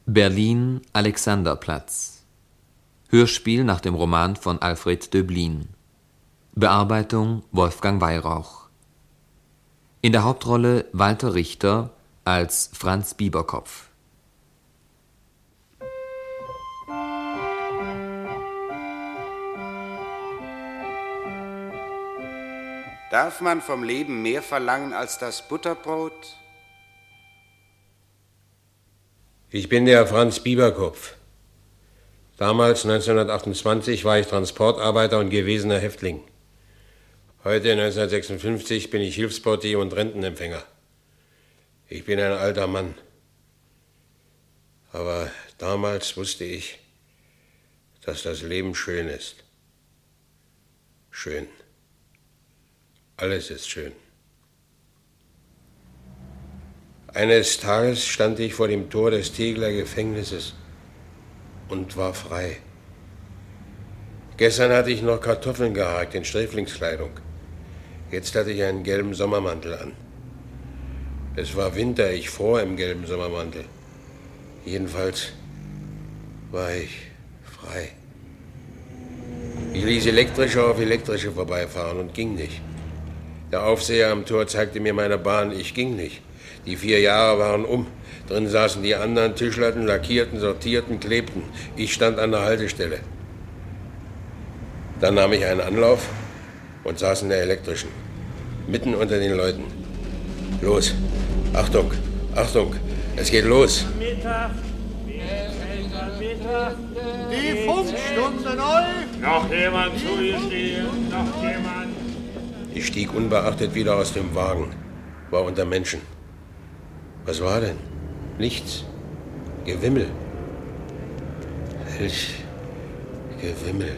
Berlin, Alexanderplatz. Hörspiel nach dem Roman von Alfred Döblin. Bearbeitung Wolfgang Weyrauch. In der Hauptrolle Walter Richter als Franz Bieberkopf. Darf man vom Leben mehr verlangen als das Butterbrot? Ich bin der Franz Bieberkopf. Damals, 1928, war ich Transportarbeiter und gewesener Häftling. Heute, 1956, bin ich Hilfsportier und Rentenempfänger. Ich bin ein alter Mann. Aber damals wusste ich, dass das Leben schön ist. Schön. Alles ist schön. Eines Tages stand ich vor dem Tor des Tegeler Gefängnisses und war frei. Gestern hatte ich noch Kartoffeln gehakt in Sträflingskleidung. Jetzt hatte ich einen gelben Sommermantel an. Es war Winter, ich fror im gelben Sommermantel. Jedenfalls war ich frei. Ich ließ Elektrische auf Elektrische vorbeifahren und ging nicht. Der Aufseher am Tor zeigte mir meine Bahn, ich ging nicht. Die 4 Jahre waren um. Drin saßen die anderen, tischlerten, lackierten, sortierten, klebten. Ich stand an der Haltestelle. Dann nahm ich einen Anlauf und saß in der Elektrischen. Mitten unter den Leuten. Los. Achtung, Achtung, es geht los. Mittag. Die Funkstunde neu. Noch jemand zugestehen? Noch jemand? Ich stieg unbeachtet wieder aus dem Wagen. War unter Menschen. Was war denn? Nichts. Gewimmel. Welch Gewimmel.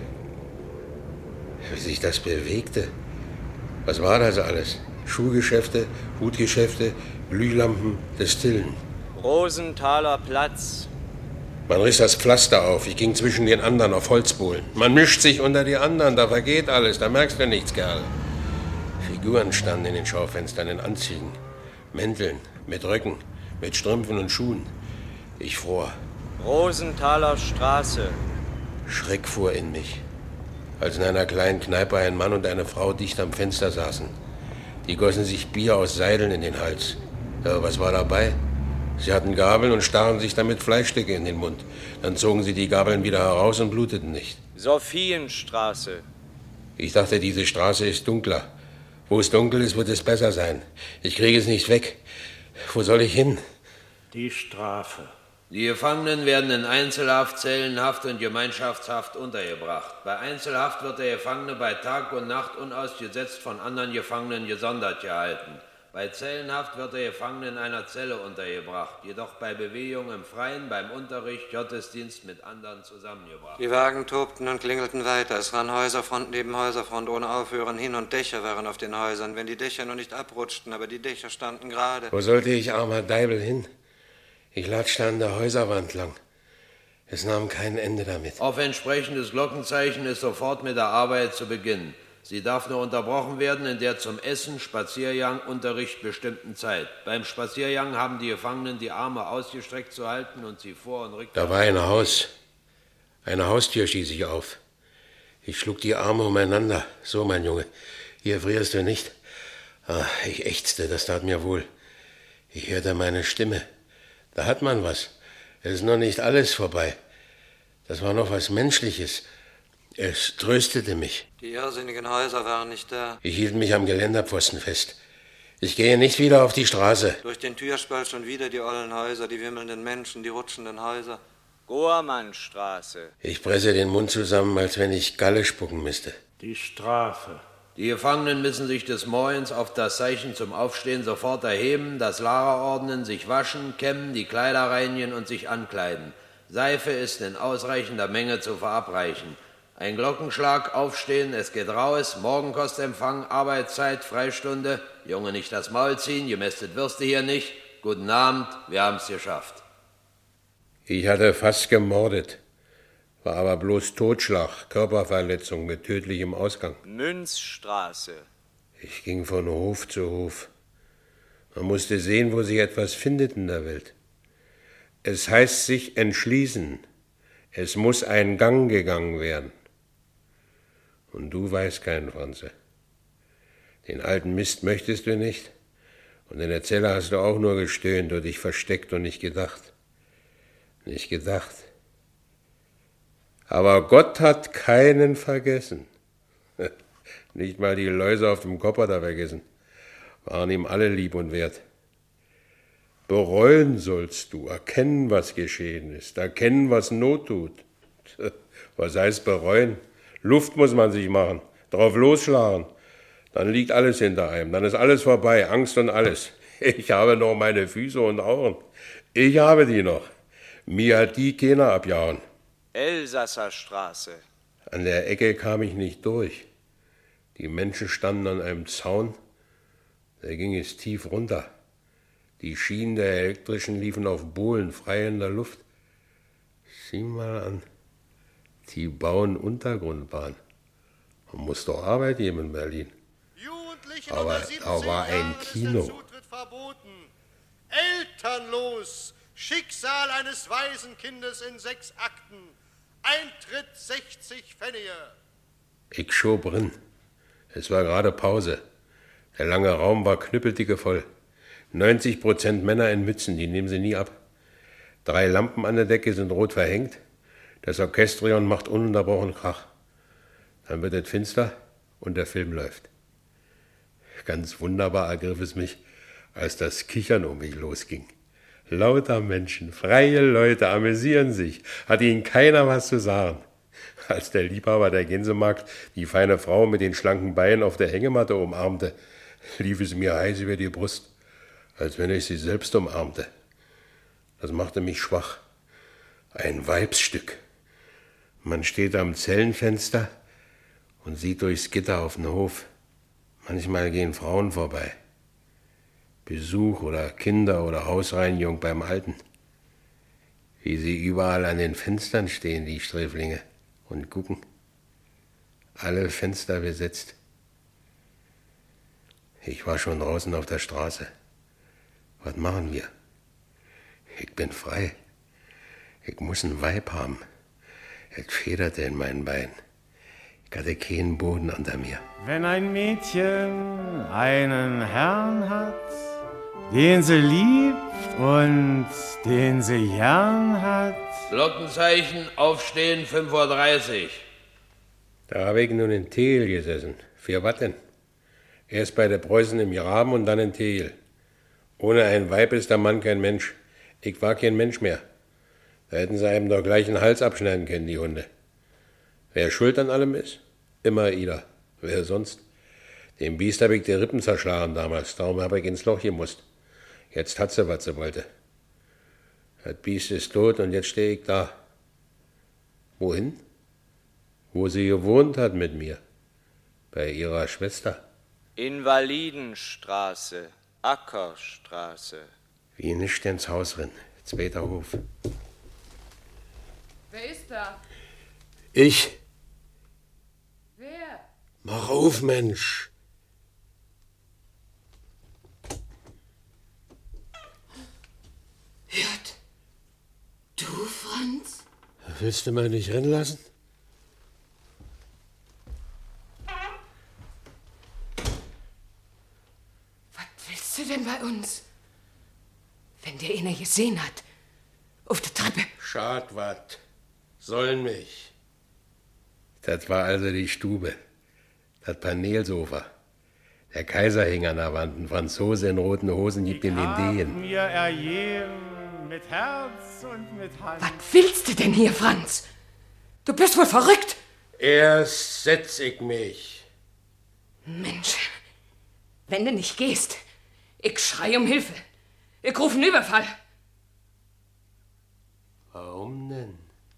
Wie sich das bewegte. Was war das alles? Schuhgeschäfte, Hutgeschäfte, Glühlampen, Destillen. Rosenthaler Platz. Man riss das Pflaster auf. Ich ging zwischen den anderen auf Holzbohlen. Man mischt sich unter die anderen, da vergeht alles, da merkst du nichts, Kerl. Figuren standen in den Schaufenstern in Anzügen, Mänteln, mit Röcken, mit Strümpfen und Schuhen. Ich fror. Rosenthaler Straße. Schreck fuhr in mich, als in einer kleinen Kneipe ein Mann und eine Frau dicht am Fenster saßen. Die gossen sich Bier aus Seideln in den Hals. Ja, was war dabei? Sie hatten Gabeln und stachen sich damit Fleischstücke in den Mund. Dann zogen sie die Gabeln wieder heraus und bluteten nicht. Sophienstraße. Ich dachte, diese Straße ist dunkler. Wo es dunkel ist, wird es besser sein. Ich kriege es nicht weg. Wo soll ich hin? Die Strafe. Die Gefangenen werden in Einzelhaft, Zellenhaft und Gemeinschaftshaft untergebracht. Bei Einzelhaft wird der Gefangene bei Tag und Nacht unausgesetzt von anderen Gefangenen gesondert gehalten. Bei Zellenhaft wird der Gefangene in einer Zelle untergebracht, jedoch bei Bewegung im Freien, beim Unterricht, Gottesdienst mit anderen zusammengebracht. Die Wagen tobten und klingelten weiter. Es rann Häuserfront neben Häuserfront ohne Aufhören hin und Dächer waren auf den Häusern, wenn die Dächer noch nicht abrutschten, aber die Dächer standen gerade. Wo sollte ich, armer Deibel, hin? Ich latschte an der Häuserwand lang. Es nahm kein Ende damit. Auf entsprechendes Glockenzeichen ist sofort mit der Arbeit zu beginnen. Sie darf nur unterbrochen werden in der zum Essen, Spaziergang, Unterricht bestimmten Zeit. Beim Spaziergang haben die Gefangenen die Arme ausgestreckt zu halten und sie vor und rückwärts. Da war ein Haus. Eine Haustür stieß ich auf. Ich schlug die Arme umeinander. So, mein Junge, hier frierst du nicht. Ich ächzte, das tat mir wohl. Ich hörte meine Stimme. Da hat man was. Es ist noch nicht alles vorbei. Das war noch was Menschliches. Es tröstete mich. Die irrsinnigen Häuser waren nicht da. Ich hielt mich am Geländerpfosten fest. Ich gehe nicht wieder auf die Straße. Durch den Türspalt schon wieder die ollen Häuser, die wimmelnden Menschen, die rutschenden Häuser. Gormannstraße. Ich presse den Mund zusammen, als wenn ich Galle spucken müsste. Die Strafe. Die Gefangenen müssen sich des Morgens auf das Zeichen zum Aufstehen sofort erheben, das Lager ordnen, sich waschen, kämmen, die Kleider reinigen und sich ankleiden. Seife ist in ausreichender Menge zu verabreichen. Ein Glockenschlag, aufstehen, es geht raus, Morgenkostempfang, Arbeitszeit, Freistunde. Junge, nicht das Maul ziehen, gemästet wirst du hier nicht. Guten Abend, wir haben's geschafft. Ich hatte fast gemordet, war aber bloß Totschlag, Körperverletzung mit tödlichem Ausgang. Münzstraße. Ich ging von Hof zu Hof. Man musste sehen, wo sich etwas findet in der Welt. Es heißt sich entschließen. Es muss ein Gang gegangen werden. Und du weißt keinen, Franze. Den alten Mist möchtest du nicht. Und in der Zelle hast du auch nur gestöhnt und dich versteckt und nicht gedacht. Nicht gedacht. Aber Gott hat keinen vergessen. Nicht mal die Läuse auf dem Kopf hat er vergessen. Waren ihm alle lieb und wert. Bereuen sollst du, erkennen, was geschehen ist, erkennen, was Not tut. Was heißt bereuen? Luft muss man sich machen, drauf losschlagen. Dann liegt alles hinter einem, dann ist alles vorbei, Angst und alles. Ich habe noch meine Füße und Augen. Ich habe die noch. Mir hat die keiner abgehauen. Elsasserstraße. An der Ecke kam ich nicht durch. Die Menschen standen an einem Zaun, da ging es tief runter. Die Schienen der Elektrischen liefen auf Bohlen frei in der Luft. Sieh mal an, die bauen Untergrundbahn. Man muss doch Arbeit geben in Berlin. Aber da war ein Kino. Elternlos, Schicksal eines Waisenkindes in 6 Akten. Eintritt 60 Pfennige. Ich schob drin. Es war gerade Pause. Der lange Raum war knüppeldicke voll. 90% Männer in Mützen, die nehmen sie nie ab. 3 Lampen an der Decke sind rot verhängt. Das Orchestrion macht ununterbrochen Krach. Dann wird es finster und der Film läuft. Ganz wunderbar ergriff es mich, als das Kichern um mich losging. Lauter Menschen, freie Leute amüsieren sich, hat ihnen keiner was zu sagen. Als der Liebhaber der Gänsemarkt die feine Frau mit den schlanken Beinen auf der Hängematte umarmte, lief es mir heiß über die Brust, als wenn ich sie selbst umarmte. Das machte mich schwach. Ein Weibsstück. Man steht am Zellenfenster und sieht durchs Gitter auf den Hof. Manchmal gehen Frauen vorbei. Besuch oder Kinder oder Hausreinigung beim Alten. Wie sie überall an den Fenstern stehen, die Sträflinge, und gucken. Alle Fenster besetzt. Ich war schon draußen auf der Straße. Was machen wir? Ich bin frei. Ich muss ein Weib haben. Es federte in meinen Beinen. Ich hatte keinen Boden unter mir. Wenn ein Mädchen einen Herrn hat, den sie liebt und den sie gern hat. Glockenzeichen, aufstehen, 5:30 Uhr. Da habe ich nun in Tegel gesessen. Für was denn? Erst bei der Preußen im Graben und dann in Tegel. Ohne ein Weib ist der Mann kein Mensch. Ich war kein Mensch mehr. Da hätten sie einem doch gleich den Hals abschneiden können, die Hunde. Wer schuld an allem ist? Immer Ida. Wer sonst? Dem Biest habe ich die Rippen zerschlagen damals, darum habe ich ins Loch gemusst. Jetzt hat sie, was sie wollte. Das Biest ist tot und jetzt stehe ich da. Wohin? Wo sie gewohnt hat mit mir. Bei ihrer Schwester. Invalidenstraße, Ackerstraße. Wie nicht ins Haus rennen. 2. Hof. Wer ist da? Ich. Wer? Mach auf, Mensch. Hört. Du, Franz? Willst du mal nicht rennen lassen? Was willst du denn bei uns? Wenn der einer gesehen hat. Auf der Treppe. Schad wat. Sollen mich. Das war also die Stube. Das Paneelsofa. Der Kaiser hing an der Wand. Ein Franzose in roten Hosen gibt ihm den Dehen. Mir ergeben mit Herz und mit Hand. Was willst du denn hier, Franz? Du bist wohl verrückt. Erst setz ich mich. Mensch, wenn du nicht gehst, ich schrei um Hilfe. Ich rufe einen Überfall. Warum denn?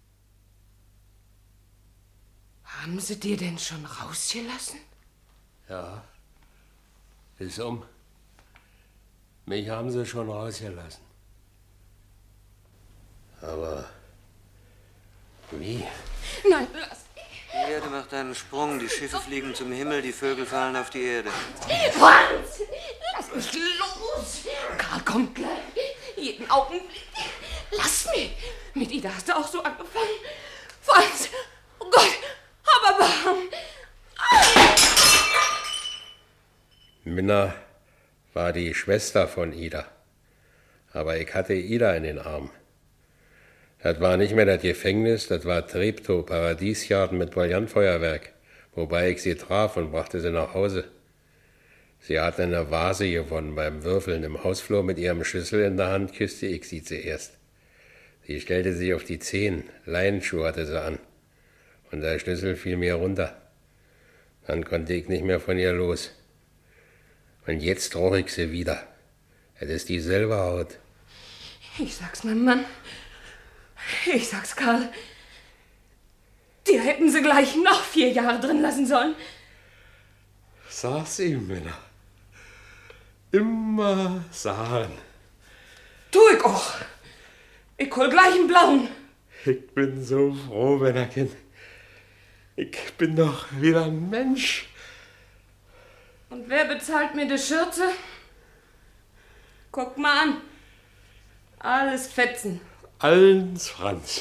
Haben sie dir denn schon rausgelassen? Ja. Ist um. Mich haben sie schon rausgelassen. Aber wie? Nein, lass. Die Erde macht einen Sprung, die Schiffe fliegen zum Himmel, die Vögel fallen auf die Erde. Franz, lass mich los. Karl kommt gleich. Jeden Augenblick. Lass mich! Mit Ida hast du auch so angefangen. Franz! Oh Gott! Hab Erbarmen! Minna war die Schwester von Ida. Aber ich hatte Ida in den Arm. Das war nicht mehr das Gefängnis, das war Treptow, Paradiesgarten mit Brillantfeuerwerk, wobei ich sie traf und brachte sie nach Hause. Sie hatte eine Vase gewonnen beim Würfeln im Hausflur mit ihrem Schlüssel in der Hand, küsste ich sie zuerst. Sie stellte sich auf die Zehen, Leinenschuhe hatte sie an. Und der Schlüssel fiel mir runter. Dann konnte ich nicht mehr von ihr los. Und jetzt roch ich sie wieder. Es ist dieselbe Haut. Ich sag's meinem Mann. Ich sag's Karl. Die hätten sie gleich noch 4 Jahre drin lassen sollen. Sag's ihm, Männer. Immer sagen. Tu ich auch. Ich hol gleich einen blauen. Ich bin so froh, Männerchen. Ich bin doch wieder ein Mensch. Und wer bezahlt mir die Schürze? Guck mal an. Alles Fetzen. Allens Franz.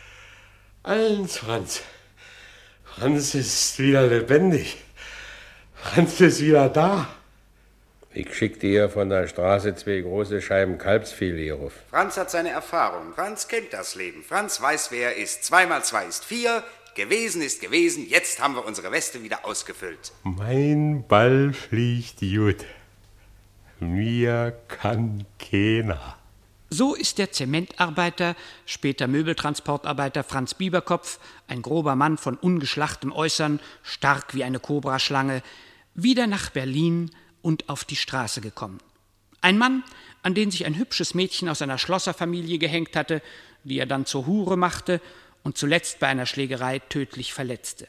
Allens Franz. Franz ist wieder lebendig. Franz ist wieder da. Ich schickte ihr von der Straße 2 große Scheiben Kalbsfilet auf. Franz hat seine Erfahrung. Franz kennt das Leben. Franz weiß, wer er ist. 2 mal 2 ist 4. Gewesen ist gewesen. Jetzt haben wir unsere Weste wieder ausgefüllt. Mein Ball fliegt gut. Mir kann keiner. So ist der Zementarbeiter, später Möbeltransportarbeiter Franz Bieberkopf, ein grober Mann von ungeschlachtem Äußern, stark wie eine Kobraschlange, wieder nach Berlin und auf die Straße gekommen. Ein Mann, an den sich ein hübsches Mädchen aus einer Schlosserfamilie gehängt hatte, die er dann zur Hure machte und zuletzt bei einer Schlägerei tödlich verletzte.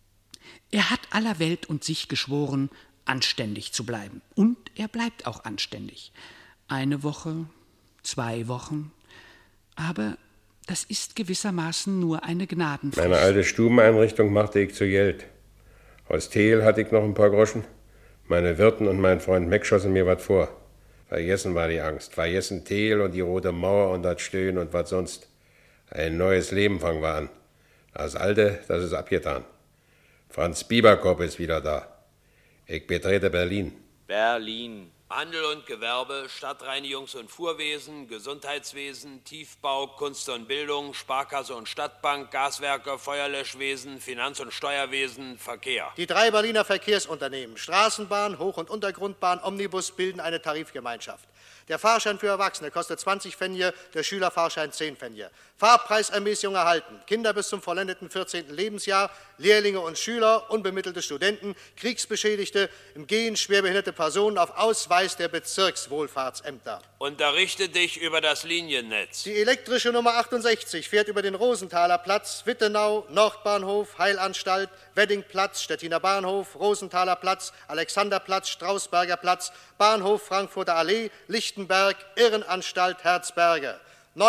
Er hat aller Welt und sich geschworen, anständig zu bleiben. Und er bleibt auch anständig. 1 Woche, 2 Wochen. Aber das ist gewissermaßen nur eine Gnadenfrist. Meine alte Stubeneinrichtung machte ich zu Geld. Aus Thel hatte ich noch ein paar Groschen. Meine Wirten und mein Freund Meck schossen mir was vor. Vergessen war die Angst. Vergessen Thel und die Rote Mauer und das Stöhnen und was sonst. Ein neues Leben fangen wir an. Das Alte, das ist abgetan. Franz Bieberkopf ist wieder da. Ich betrete Berlin. Berlin. Handel und Gewerbe, Stadtreinigungs- und Fuhrwesen, Gesundheitswesen, Tiefbau, Kunst und Bildung, Sparkasse und Stadtbank, Gaswerke, Feuerlöschwesen, Finanz- und Steuerwesen, Verkehr. Die 3 Berliner Verkehrsunternehmen, Straßenbahn, Hoch- und Untergrundbahn, Omnibus bilden eine Tarifgemeinschaft. Der Fahrschein für Erwachsene kostet 20 Pfennige, der Schülerfahrschein 10 Pfennige. Fahrpreisermäßigung erhalten. Kinder bis zum vollendeten 14. Lebensjahr, Lehrlinge und Schüler, unbemittelte Studenten, Kriegsbeschädigte, im Gehen schwerbehinderte Personen auf Ausweis der Bezirkswohlfahrtsämter. Unterrichte dich über das Liniennetz. Die elektrische Nummer 68 fährt über den Rosenthaler Platz, Wittenau, Nordbahnhof, Heilanstalt, Weddingplatz, Stettiner Bahnhof, Rosenthaler Platz, Alexanderplatz, Strausberger Platz, Bahnhof Frankfurter Allee, Lichtenberg, Irrenanstalt Herzberge.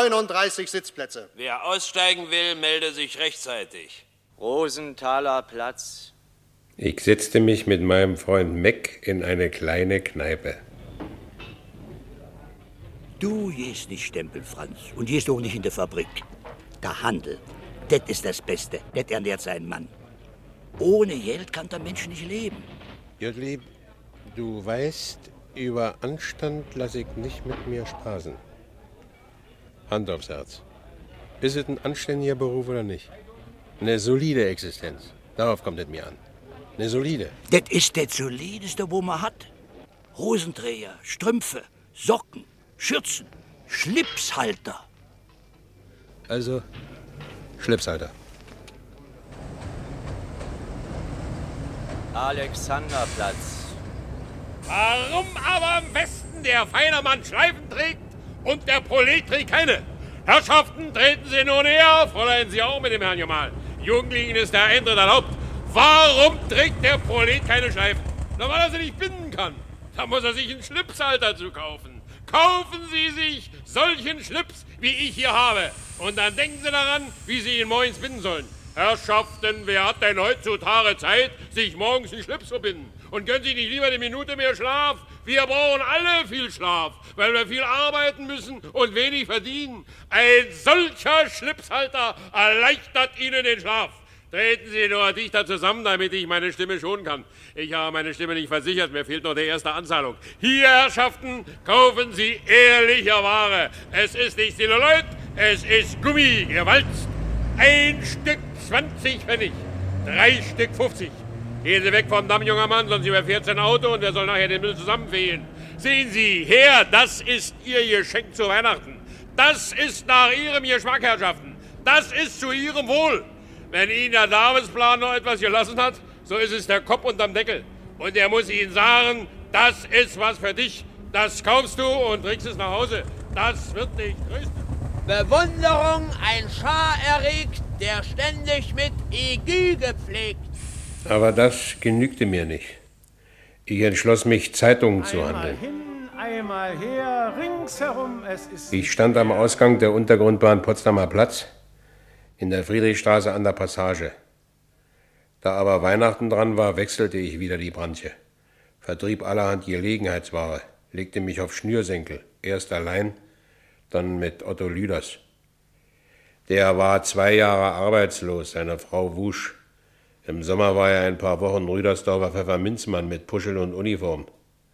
39 Sitzplätze. Wer aussteigen will, melde sich rechtzeitig. Rosenthaler Platz. Ich setzte mich mit meinem Freund Meck in eine kleine Kneipe. Du gehst nicht stempeln, Franz, und gehst auch nicht in die Fabrik. Der Handel, das ist das Beste, das ernährt seinen Mann. Ohne Geld kann der Mensch nicht leben. Gottlieb, du weißt, über Anstand lasse ich nicht mit mir spaßen. Hand aufs Herz. Ist es ein anständiger Beruf oder nicht? Eine solide Existenz. Darauf kommt es mir an. Eine solide. Das ist das Solideste, wo man hat. Hosenträger, Strümpfe, Socken, Schürzen, Schlipshalter. Also, Schlipshalter. Alexanderplatz. Warum aber am Westen der feine Mann Schleifen trägt und der Prolet trägt keine? Herrschaften, treten Sie nur näher, Fräulein, Sie auch mit dem Herrn Gemahl. Jugendlichen ist der Eintritt erlaubt. Warum trägt der Prolet keine Schleifen? Na, weil er sie nicht binden kann. Da muss er sich einen Schlipshalter zu kaufen. Kaufen Sie sich solchen Schlips, wie ich hier habe. Und dann denken Sie daran, wie Sie ihn morgens binden sollen. Herrschaften, wer hat denn heutzutage Zeit, sich morgens den Schlips zu binden? Und gönnen Sie nicht lieber eine Minute mehr Schlaf? Wir brauchen alle viel Schlaf, weil wir viel arbeiten müssen und wenig verdienen. Ein solcher Schlipshalter erleichtert Ihnen den Schlaf. Treten Sie nur dichter zusammen, damit ich meine Stimme schonen kann. Ich habe meine Stimme nicht versichert, mir fehlt noch die erste Anzahlung. Hier, Herrschaften, kaufen Sie ehrliche Ware. Es ist nicht Celluloid, es ist Gummi, gewalzt. 1 Stück 20 Pfennig, 3 Stück 50. Gehen Sie weg vom Damm, junger Mann, sonst überfährt sein Auto und der soll nachher den Müll zusammenfegen. Sehen Sie, Herr, das ist Ihr Geschenk zu Weihnachten. Das ist nach Ihrem Geschmack, Herrschaften. Das ist zu Ihrem Wohl. Wenn Ihnen der Davidsplan noch etwas gelassen hat, so ist es der Kopf unterm Deckel. Und er muss Ihnen sagen, das ist was für dich. Das kaufst du und trägst es nach Hause. Das wird dich trösten. Bewunderung ein Schar erregt, der ständig mit Aiguë gepflegt. Aber das genügte mir nicht. Ich entschloss mich, Zeitungen zu handeln. Einmal her, ringsherum, es ist... Ich stand am Ausgang der Untergrundbahn Potsdamer Platz, in der Friedrichstraße an der Passage. Da aber Weihnachten dran war, wechselte ich wieder die Branche, vertrieb allerhand Gelegenheitsware, legte mich auf Schnürsenkel, erst allein, dann mit Otto Lüders. Der war 2 Jahre arbeitslos, seine Frau wusch. Im Sommer war er ein paar Wochen Rüdersdorfer Pfefferminzmann mit Puschel und Uniform.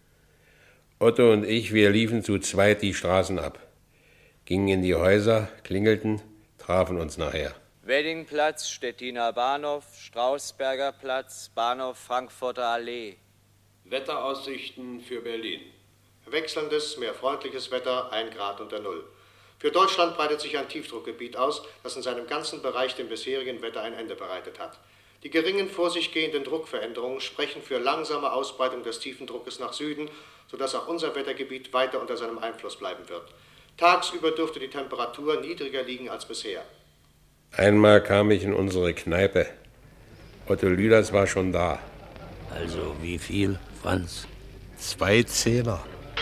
Otto und ich, wir liefen zu zweit die Straßen ab, gingen in die Häuser, klingelten, trafen uns nachher. Weddingplatz, Stettiner Bahnhof, Strausberger Platz, Bahnhof Frankfurter Allee. Wetteraussichten für Berlin. Wechselndes, mehr freundliches Wetter, 1 Grad unter Null. Für Deutschland breitet sich ein Tiefdruckgebiet aus, das in seinem ganzen Bereich dem bisherigen Wetter ein Ende bereitet hat. Die geringen vor sich gehenden Druckveränderungen sprechen für langsame Ausbreitung des tiefen Druckes nach Süden, sodass auch unser Wettergebiet weiter unter seinem Einfluss bleiben wird. Tagsüber dürfte die Temperatur niedriger liegen als bisher. Einmal kam ich in unsere Kneipe. Otto Lüders war schon da. Also wie viel, Franz? 2 Zehner.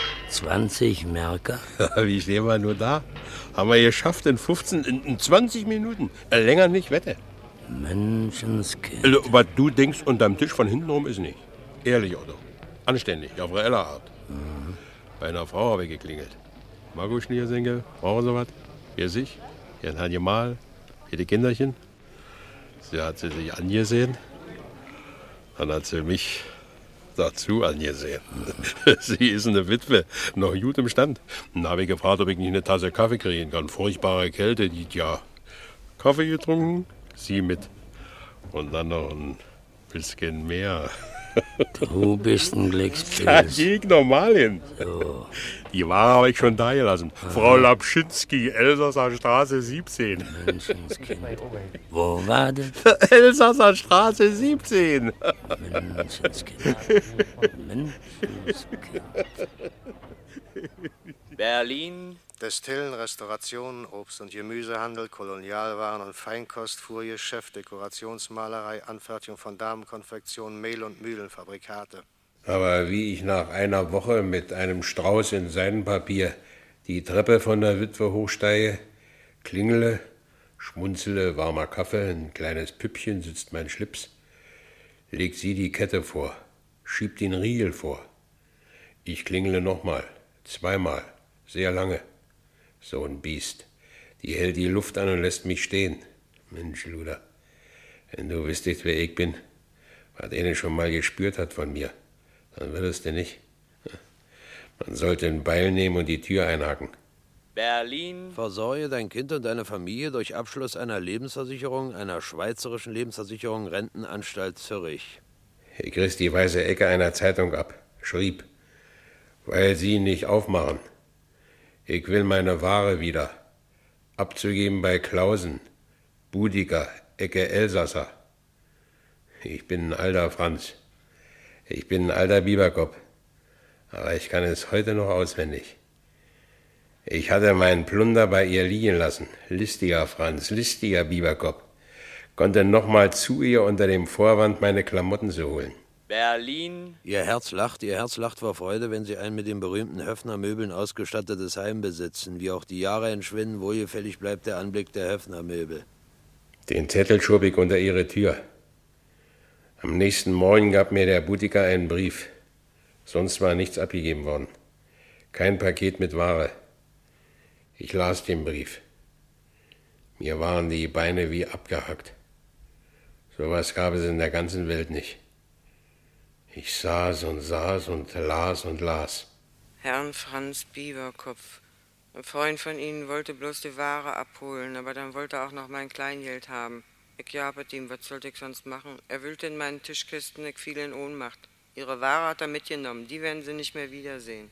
20 Märker? Wie stehen wir nur da? Haben wir geschafft in 20 Minuten. Länger nicht, wette. Menschenskind. Also, was du denkst, unterm Tisch von hinten rum ist nicht. Ehrlich, Otto. Anständig, auf reelle Art. Mhm. Bei einer Frau habe ich geklingelt. Margot Schniersenkel, brauchen Sie was? Für sich? Für ein Handgemal? Für die Kinderchen? Sie hat sie sich angesehen. Dann hat sie mich dazu angesehen. Sie ist eine Witwe, noch gut im Stand. Dann habe ich gefragt, ob ich nicht eine Tasse Kaffee kriegen kann. Furchtbare Kälte, die ja. Kaffee getrunken, sie mit. Und dann noch ein bisschen mehr. Du bist ein Glückspilz. Da gehe ich normal hin. So. Die Ware habe ich schon da gelassen. Frau Lapschinski, Elsasser Straße 17. Menschenskind. Wo war das? Elsasser Straße 17. Menschenskind. Menschenskind. Berlin. Destillen, Restauration, Obst- und Gemüsehandel, Kolonialwaren und Feinkost, Fuhrgeschäft, Dekorationsmalerei, Anfertigung von Damenkonfektion, Mehl- und Mühlenfabrikate. Aber wie ich nach einer Woche mit einem Strauß in Seidenpapier die Treppe von der Witwe hochsteige, klingele, schmunzele, warmer Kaffee, ein kleines Püppchen sitzt mein Schlips, legt sie die Kette vor, schiebt den Riegel vor. Ich klingele nochmal, 2-mal, sehr lange. So ein Biest. Die hält die Luft an und lässt mich stehen. Mensch, Luder, wenn du wüsstest, wer ich bin, was eine schon mal gespürt hat von mir, dann würdest du nicht. Man sollte ein Beil nehmen und die Tür einhaken. Berlin. Versorge dein Kind und deine Familie durch Abschluss einer Lebensversicherung, einer schweizerischen Lebensversicherung, Rentenanstalt Zürich. Ich riss die weiße Ecke einer Zeitung ab, schrieb, weil sie nicht aufmachen. Ich will meine Ware wieder. Abzugeben bei Klausen, Budiger, Ecke Elsasser. Ich bin ein alter Franz. Ich bin ein alter Bieberkopf. Aber ich kann es heute noch auswendig. Ich hatte meinen Plunder bei ihr liegen lassen. Listiger Franz, listiger Bieberkopf. Konnte noch mal zu ihr unter dem Vorwand, meine Klamotten zu holen. Berlin. Ihr Herz lacht vor Freude, wenn Sie ein mit den berühmten Höffner-Möbeln ausgestattetes Heim besitzen. Wie auch die Jahre entschwinden, wohlgefällig bleibt der Anblick der Höffner-Möbel. Den Zettel schob ich unter ihre Tür. Am nächsten Morgen gab mir der Butiker einen Brief. Sonst war nichts abgegeben worden. Kein Paket mit Ware. Ich las den Brief. Mir waren die Beine wie abgehackt. So was gab es in der ganzen Welt nicht. Ich saß und las und las. Herrn Franz Bieberkopf. Ein Freund von Ihnen wollte bloß die Ware abholen, aber dann wollte er auch noch mein Kleingeld haben. Ich jabert ihm, was sollte ich sonst machen? Er wühlte in meinen Tischkisten, ich fiel in Ohnmacht. Ihre Ware hat er mitgenommen, die werden Sie nicht mehr wiedersehen.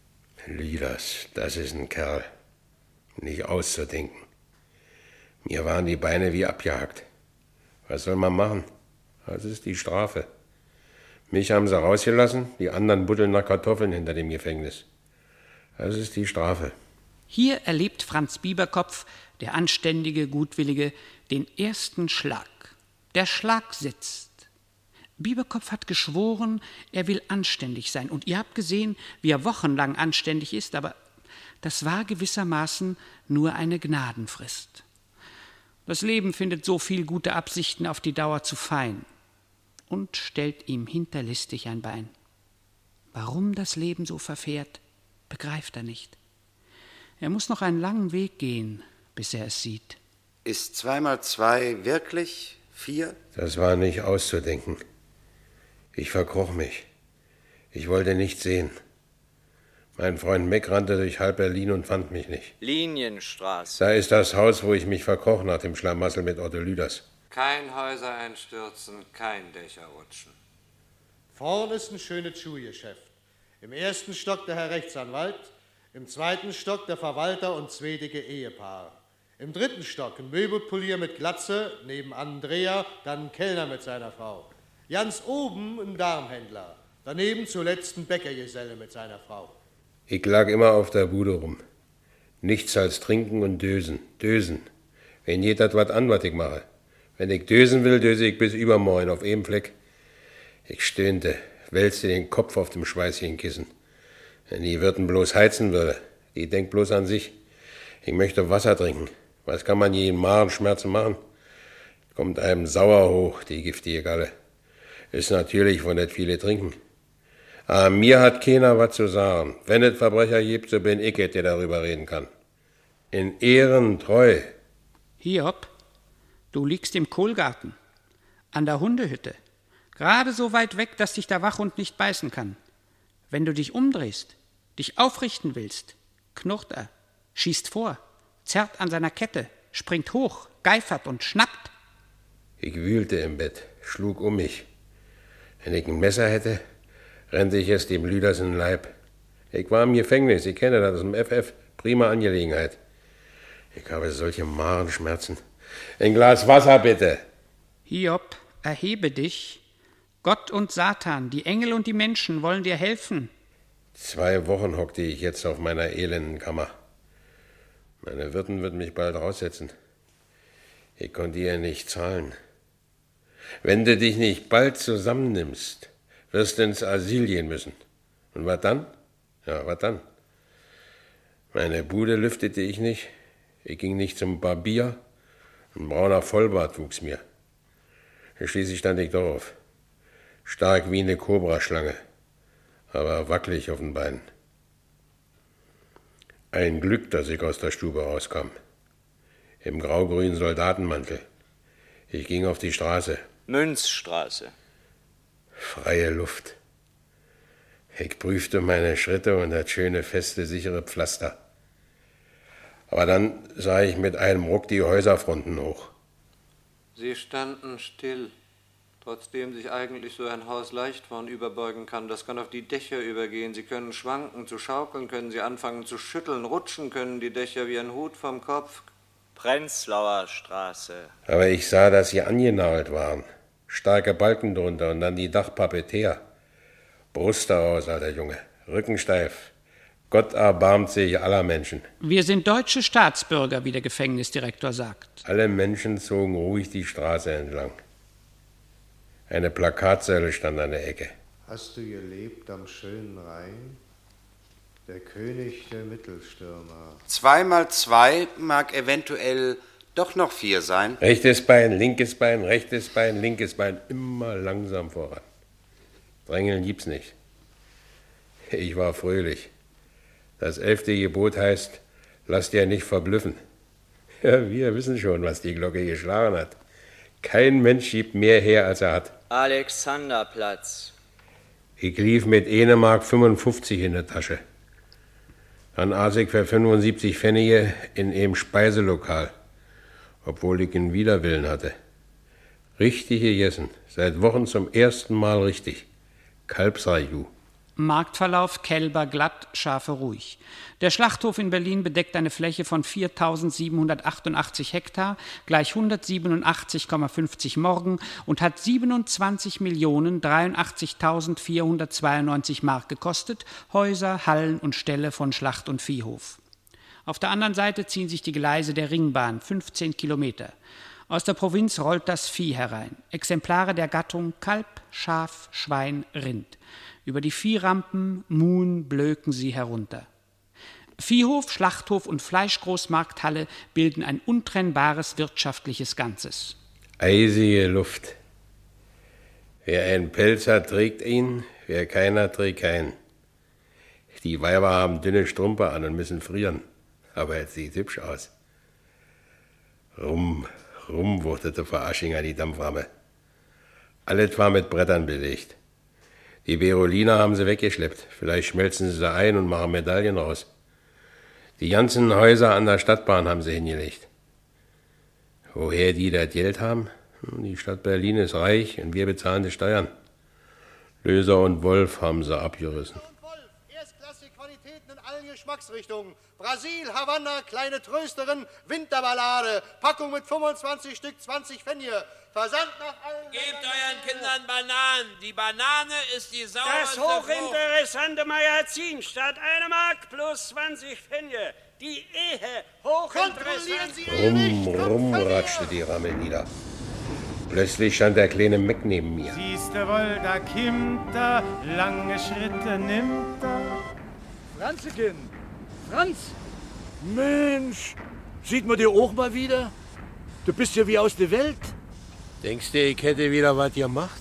Lüders, das ist ein Kerl. Nicht auszudenken. Mir waren die Beine wie abgehackt. Was soll man machen? Das ist die Strafe. Mich haben sie rausgelassen, die anderen buddeln nach Kartoffeln hinter dem Gefängnis. Das ist die Strafe. Hier erlebt Franz Bieberkopf, der anständige, gutwillige, den ersten Schlag. Der Schlag sitzt. Bieberkopf hat geschworen, er will anständig sein. Und ihr habt gesehen, wie er wochenlang anständig ist, aber das war gewissermaßen nur eine Gnadenfrist. Das Leben findet so viel gute Absichten auf die Dauer zu fein und stellt ihm hinterlistig ein Bein. Warum das Leben so verfährt, begreift er nicht. Er muss noch einen langen Weg gehen, bis er es sieht. Ist 2 mal 2 wirklich 4? Das war nicht auszudenken. Ich verkroch mich. Ich wollte nichts sehen. Mein Freund Meck rannte durch halb Berlin und fand mich nicht. Linienstraße. Da ist das Haus, wo ich mich verkroch nach dem Schlamassel mit Otto Lüders. Kein Häuser einstürzen, kein Dächer rutschen. Vorn ist ein schönes Schuhgeschäft. Im 1. Stock der Herr Rechtsanwalt, im 2. Stock der Verwalter und zwedige Ehepaar. Im 3. Stock ein Möbelpolier mit Glatze, nebenan ein Dreher, dann ein Kellner mit seiner Frau. Ganz oben ein Darmhändler, daneben zuletzt ein Bäckergeselle mit seiner Frau. Ich lag immer auf der Bude rum. Nichts als trinken und dösen. Dösen. Wenn jeder was an, was ich mache. Wenn ich dösen will, döse ich bis übermorgen auf einem Fleck. Ich stöhnte, wälzte den Kopf auf dem schweißigen Kissen. Wenn die Wirtin bloß heizen würde, die denkt bloß an sich. Ich möchte Wasser trinken. Was kann man je in Magenschmerzen machen? Kommt einem sauer hoch, die giftige Galle. Ist natürlich, wo nicht viele trinken. Aber mir hat keiner was zu sagen. Wenn es Verbrecher gibt, so bin ich es, der darüber reden kann. In Ehren treu. Hiob, du liegst im Kohlgarten, an der Hundehütte, gerade so weit weg, dass dich der Wachhund nicht beißen kann. Wenn du dich umdrehst, dich aufrichten willst, knurrt er, schießt vor, zerrt an seiner Kette, springt hoch, geifert und schnappt. Ich wühlte im Bett, schlug um mich. Wenn ich ein Messer hätte, rennte ich es dem Lüders in den Leib. Ich war im Gefängnis, ich kenne das aus dem FF. Prima Angelegenheit. Ich habe solche Magenschmerzen. Ein Glas Wasser, bitte. Hiob, erhebe dich. Gott und Satan, die Engel und die Menschen wollen dir helfen. 2 Wochen hockte ich jetzt auf meiner elenden Kammer. Meine Wirtin wird mich bald raussetzen. Ich konnte ihr nicht zahlen. Wenn du dich nicht bald zusammennimmst, wirst du ins Asyl gehen müssen. Und was dann? Ja, was dann? Meine Bude lüftete ich nicht. Ich ging nicht zum Barbier. Ein brauner Vollbart wuchs mir. Schließlich stand ich doch auf. Stark wie eine Kobraschlange, aber wackelig auf den Beinen. Ein Glück, dass ich aus der Stube rauskam. Im grau-grünen Soldatenmantel. Ich ging auf die Straße. Münzstraße. Freie Luft. Ich prüfte meine Schritte und das schöne, feste, sichere Pflaster. Aber dann sah ich mit einem Ruck die Häuserfronten hoch. Sie standen still, trotzdem sich eigentlich so ein Haus leicht vornüberbeugen kann. Das kann auf die Dächer übergehen. Sie können schwanken, zu schaukeln können sie anfangen zu schütteln, rutschen können die Dächer wie ein Hut vom Kopf. Prenzlauer Straße. Aber ich sah, dass sie angenagelt waren. Starke Balken drunter und dann die Dachpappe teer. Brust daraus, alter Junge, Rücken steif. Gott erbarmt sich aller Menschen. Wir sind deutsche Staatsbürger, wie der Gefängnisdirektor sagt. Alle Menschen zogen ruhig die Straße entlang. Eine Plakatsäule stand an der Ecke. Hast du gelebt am schönen Rhein? Der König der Mittelstürmer. 2 mal 2 mag eventuell doch noch 4 sein. Rechtes Bein, linkes Bein, rechtes Bein, linkes Bein. Immer langsam voran. Drängeln gibt's nicht. Ich war fröhlich. Das 11. Gebot heißt, lass dir nicht verblüffen. Ja, wir wissen schon, was die Glocke geschlagen hat. Kein Mensch gibt mehr her, als er hat. Alexanderplatz. Ich lief mit 1,55 Mark in der Tasche. Dann aß ich für 75 Pfennige in einem Speiselokal, obwohl ich einen Widerwillen hatte. Richtig gegessen, seit Wochen zum ersten Mal richtig. Kalbsragout. Marktverlauf Kälber glatt, Schafe ruhig. Der Schlachthof in Berlin bedeckt eine Fläche von 4.788 Hektar, gleich 187,50 Morgen und hat 27.083.492 Mark gekostet, Häuser, Hallen und Ställe von Schlacht- und Viehhof. Auf der anderen Seite ziehen sich die Gleise der Ringbahn, 15 Kilometer. Aus der Provinz rollt das Vieh herein, Exemplare der Gattung Kalb, Schaf, Schwein, Rind. Über die Viehrampen, Muhen, blöken sie herunter. Viehhof, Schlachthof und Fleischgroßmarkthalle bilden ein untrennbares wirtschaftliches Ganzes. Eisige Luft. Wer einen Pelz hat, trägt ihn, wer keinen hat, trägt keinen. Die Weiber haben dünne Strümpfe an und müssen frieren, aber es sieht hübsch aus. Rum wuchtete vor Aschinger die Dampframme. Alles war mit Brettern belegt. Die Beroliner haben sie weggeschleppt. Vielleicht schmelzen sie ein und machen Medaillen raus. Die ganzen Häuser an der Stadtbahn haben sie hingelegt. Woher die das Geld haben? Die Stadt Berlin ist reich und wir bezahlen die Steuern. Löser und Wolf haben sie abgerissen. Erstklassige Qualitäten in allen Geschmacksrichtungen. Brasil, Havanna, kleine Trösterin, Winterballade. Packung mit 25 Stück, 20 Pfennige. Versand nach allen... Gebt euren Kindern Bananen. Die Banane ist die sauberste Das hochinteressante Magazin statt 1 Mark plus 20 Pfennige. Die Ehe hochinteressant. Ratschte die Ramme nieder. Plötzlich stand der kleine Meck neben mir. Siehste wohl, da kimmt er, lange Schritte nimmt er. Franzeken, Franz! Mensch, sieht man dir auch mal wieder? Du bist ja wie aus der Welt. Denkst du, ich hätte wieder was gemacht?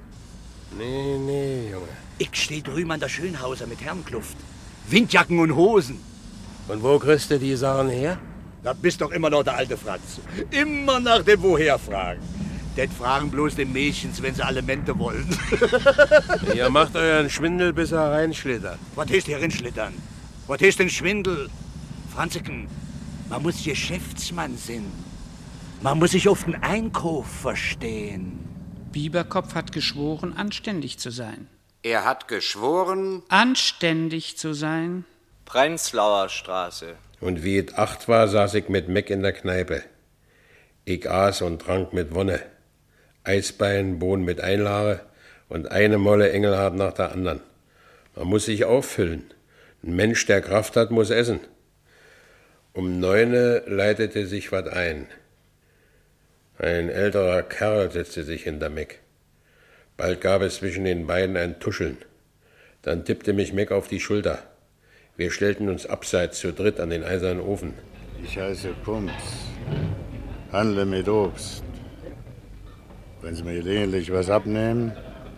Nee, Junge. Ich steh drüben an der Schönhauser mit Herrenkluft. Windjacken und Hosen. Und wo kriegst du die Sachen her? Da bist doch immer noch der alte Franz. Immer nach dem Woher fragen. Das fragen bloß die Mädchens, wenn sie Alimente wollen. Ihr macht euren Schwindel, bis er reinschlittert. Was heißt hier reinschlittern? Was heißt denn Schwindel? Franzeken, man muss Geschäftsmann sein. Man muss sich auf den Einkauf verstehen. Bieberkopf hat geschworen, anständig zu sein. Er hat geschworen... Anständig zu sein. Prenzlauer Straße. Und wie es 8 war, saß ich mit Meck in der Kneipe. Ich aß und trank mit Wonne. Eisbein, Bohnen mit Einlage und eine Molle Engelhart nach der anderen. Man muss sich auffüllen. Ein Mensch, der Kraft hat, muss essen. Um 9 leitete sich was ein. Ein älterer Kerl setzte sich hinter Meck. Bald gab es zwischen den beiden ein Tuscheln. Dann tippte mich Meck auf die Schulter. Wir stellten uns abseits zu dritt an den eisernen Ofen. Ich heiße Pumps, handle mit Obst. Wenn Sie mir gelegentlich was abnehmen?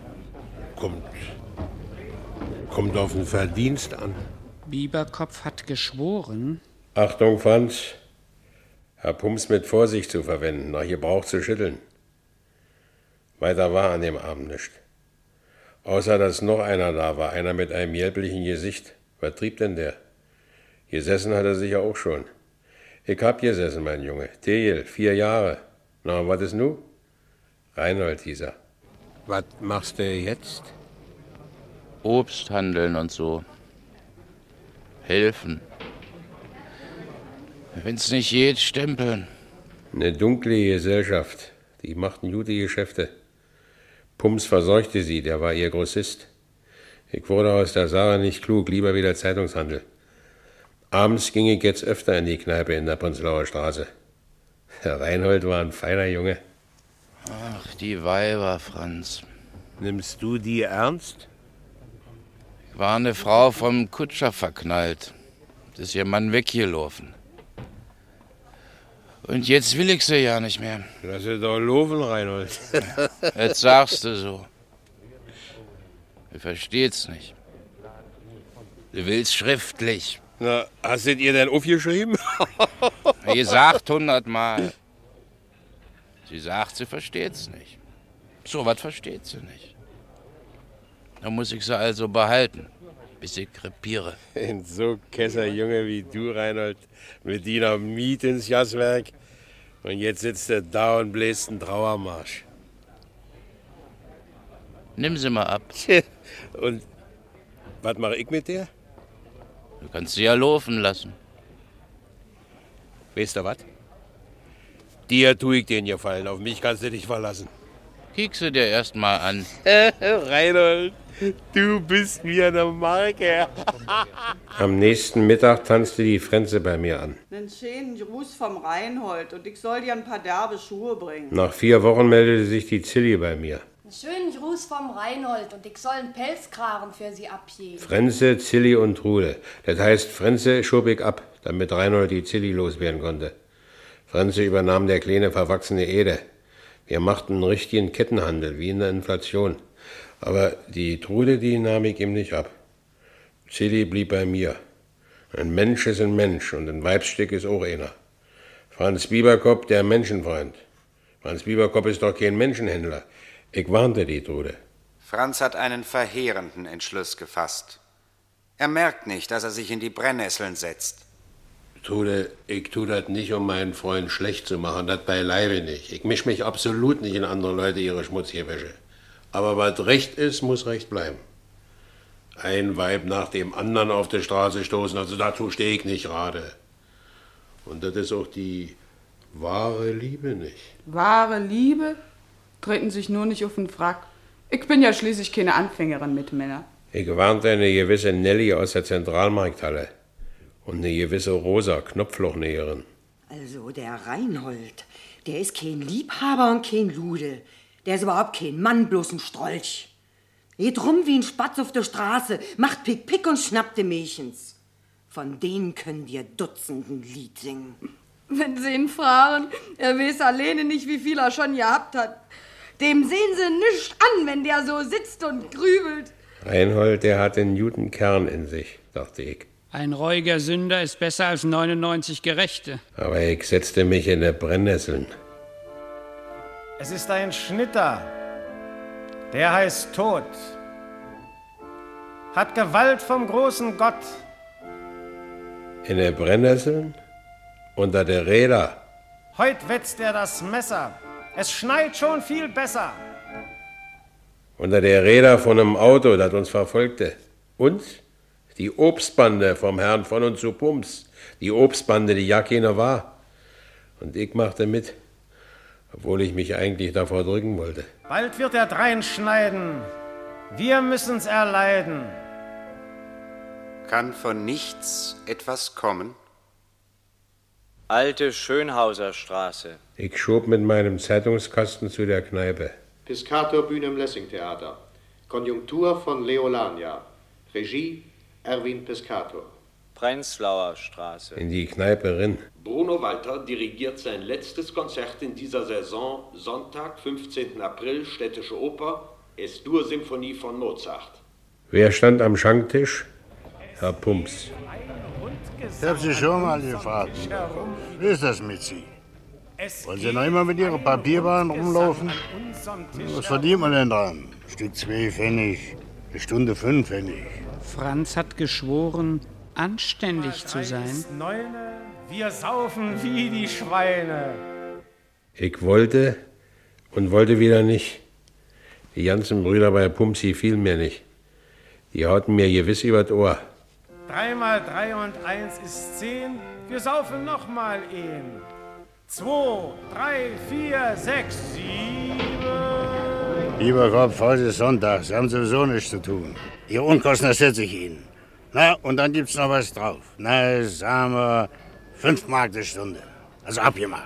Kommt auf den Verdienst an. Bieberkopf hat geschworen... Achtung, Franz. Herr Pumps mit Vorsicht zu verwenden, nach Gebrauch zu schütteln. Weiter war an dem Abend nichts. Außer, dass noch einer da war, einer mit einem gelblichen Gesicht. Was trieb denn der? Gesessen hat er sicher auch schon. Ich hab gesessen, mein Junge. Tegel, 4 Jahre. Na, was ist nu? Reinhold hieß er. Was machst du jetzt? Obst handeln und so. Helfen. Wenn's nicht geht, stempeln. Eine dunkle Gesellschaft. Die machten gute Geschäfte. Pumps versorgte sie, der war ihr Grossist. Ich wurde aus der Sache nicht klug, lieber wieder Zeitungshandel. Abends ging ich jetzt öfter in die Kneipe in der Prenzlauer Straße. Der Reinhold war ein feiner Junge. Ach, die Weiber, Franz. Nimmst du die ernst? Ich war eine Frau vom Kutscher verknallt. Das ist ihr Mann weggelaufen. Und jetzt will ich sie ja nicht mehr. Lass sie doch laufen, Reinhold. Jetzt sagst du so. Du verstehst nicht. Du willst schriftlich. Na, hast du ihr denn aufgeschrieben? Gesagt 100-mal. Sie sagt, sie versteht's nicht. So was versteht sie nicht. Da muss ich sie also behalten, bis ich krepiere. Ein so Kesserjunge wie du, Reinhold, mit deiner Miet ins Jasswerk. Und jetzt sitzt er da und bläst einen Trauermarsch. Nimm sie mal ab. Und was mache ich mit der? Du kannst sie ja laufen lassen. Weißt du was? Dir tue ich den Gefallen, auf mich kannst du dich verlassen. Kick sie dir erst mal an. Reinhold, du bist mir eine Marke. Am nächsten Mittag tanzte die Frenze bei mir an. Einen schönen Gruß vom Reinhold und ich soll dir ein paar derbe Schuhe bringen. Nach 4 Wochen meldete sich die Zilli bei mir. Einen schönen Gruß vom Reinhold und ich soll einen Pelzkragen für sie abgeben. Frenze, Zilli und Trude. Das heißt, Frenze schob ich ab, damit Reinhold die Zilli loswerden konnte. Frenze übernahm der kleine verwachsene Ede. Wir machten einen richtigen Kettenhandel, wie in der Inflation. Aber die Trude, die nahm ich ihm nicht ab. Zilli blieb bei mir. Ein Mensch ist ein Mensch und ein Weibsstück ist auch einer. Franz Bieberkopf, der Menschenfreund. Franz Bieberkopf ist doch kein Menschenhändler. Ich warnte die Trude. Franz hat einen verheerenden Entschluss gefasst. Er merkt nicht, dass er sich in die Brennnesseln setzt. Trude, ich tu das nicht, um meinen Freund schlecht zu machen, das beileibe nicht. Ich misch mich absolut nicht in andere Leute ihre schmutzige Wäsche. Aber was recht ist, muss recht bleiben. Ein Weib nach dem anderen auf der Straße stoßen, also dazu stehe ich nicht gerade. Und das ist auch die wahre Liebe nicht. Wahre Liebe? Treten sich nur nicht auf den Frack. Ich bin ja schließlich keine Anfängerin mit Männern. Ich warnte eine gewisse Nelly aus der Zentralmarkthalle. Und eine gewisse Rosa, Knopflochnäherin. Also der Reinhold, der ist kein Liebhaber und kein Lude. Der ist überhaupt kein Mann, bloß ein Strolch. Geht rum wie ein Spatz auf der Straße, macht Pick-Pick und schnappt die Mädchens. Von denen können wir Dutzenden Lied singen. Wenn Sie ihn fragen, er weiß alleine nicht, wie viel er schon gehabt hat. Dem sehen Sie nichts an, wenn der so sitzt und grübelt. Reinhold, der hat den Jutenkern in sich, dachte ich. Ein reuiger Sünder ist besser als 99 Gerechte. Aber ich setzte mich in die Brennnesseln. Es ist ein Schnitter, der heißt Tod, hat Gewalt vom großen Gott. In den Brennnesseln? Unter der Räder? Heut wetzt er das Messer, es schneit schon viel besser. Unter der Räder von einem Auto, das uns verfolgte. Und die Obstbande vom Herrn von und zu Pumps. Die Obstbande, die ja keine war. Und ich machte mit, obwohl ich mich eigentlich davor drücken wollte. Bald wird er dreinschneiden. Wir müssen's erleiden. Kann von nichts etwas kommen? Alte Schönhauserstraße. Ich schob mit meinem Zeitungskasten zu der Kneipe. Piscator-Bühne im Lessing-Theater. Konjunktur von Leolania. Regie Erwin Piscator. Prenzlauer Straße. In die Kneipe rin. Bruno Walter dirigiert sein letztes Konzert in dieser Saison, Sonntag, 15. April, Städtische Oper, Es-Dur-Symphonie von Mozart. Wer stand am Schanktisch? Herr Pumps. Ich hab Sie schon mal gefragt. Wie ist das mit Sie? Wollen Sie noch immer mit Ihren Papierbahn rumlaufen? Was verdient man denn dran? Stück 2 Pfennig, eine Stunde 5 Pfennig. Franz hat geschworen, anständig zu sein. Wir saufen wie die Schweine. Ich wollte und wollte wieder nicht. Die ganzen Brüder bei Pumpsi fielen mir nicht. Die hauten mir gewiss übers Ohr. 3 mal 3 und 1 ist 10. Wir saufen noch mal 1. 2, 3, 4, 6, 7. Lieber Kopf, heute ist Sonntag. Sie haben sowieso nichts zu tun. Ihr Unkosten ersetze ich Ihnen. Na, und dann gibt's noch was drauf. Na, sagen wir 5 Mark die Stunde. Also abgemacht.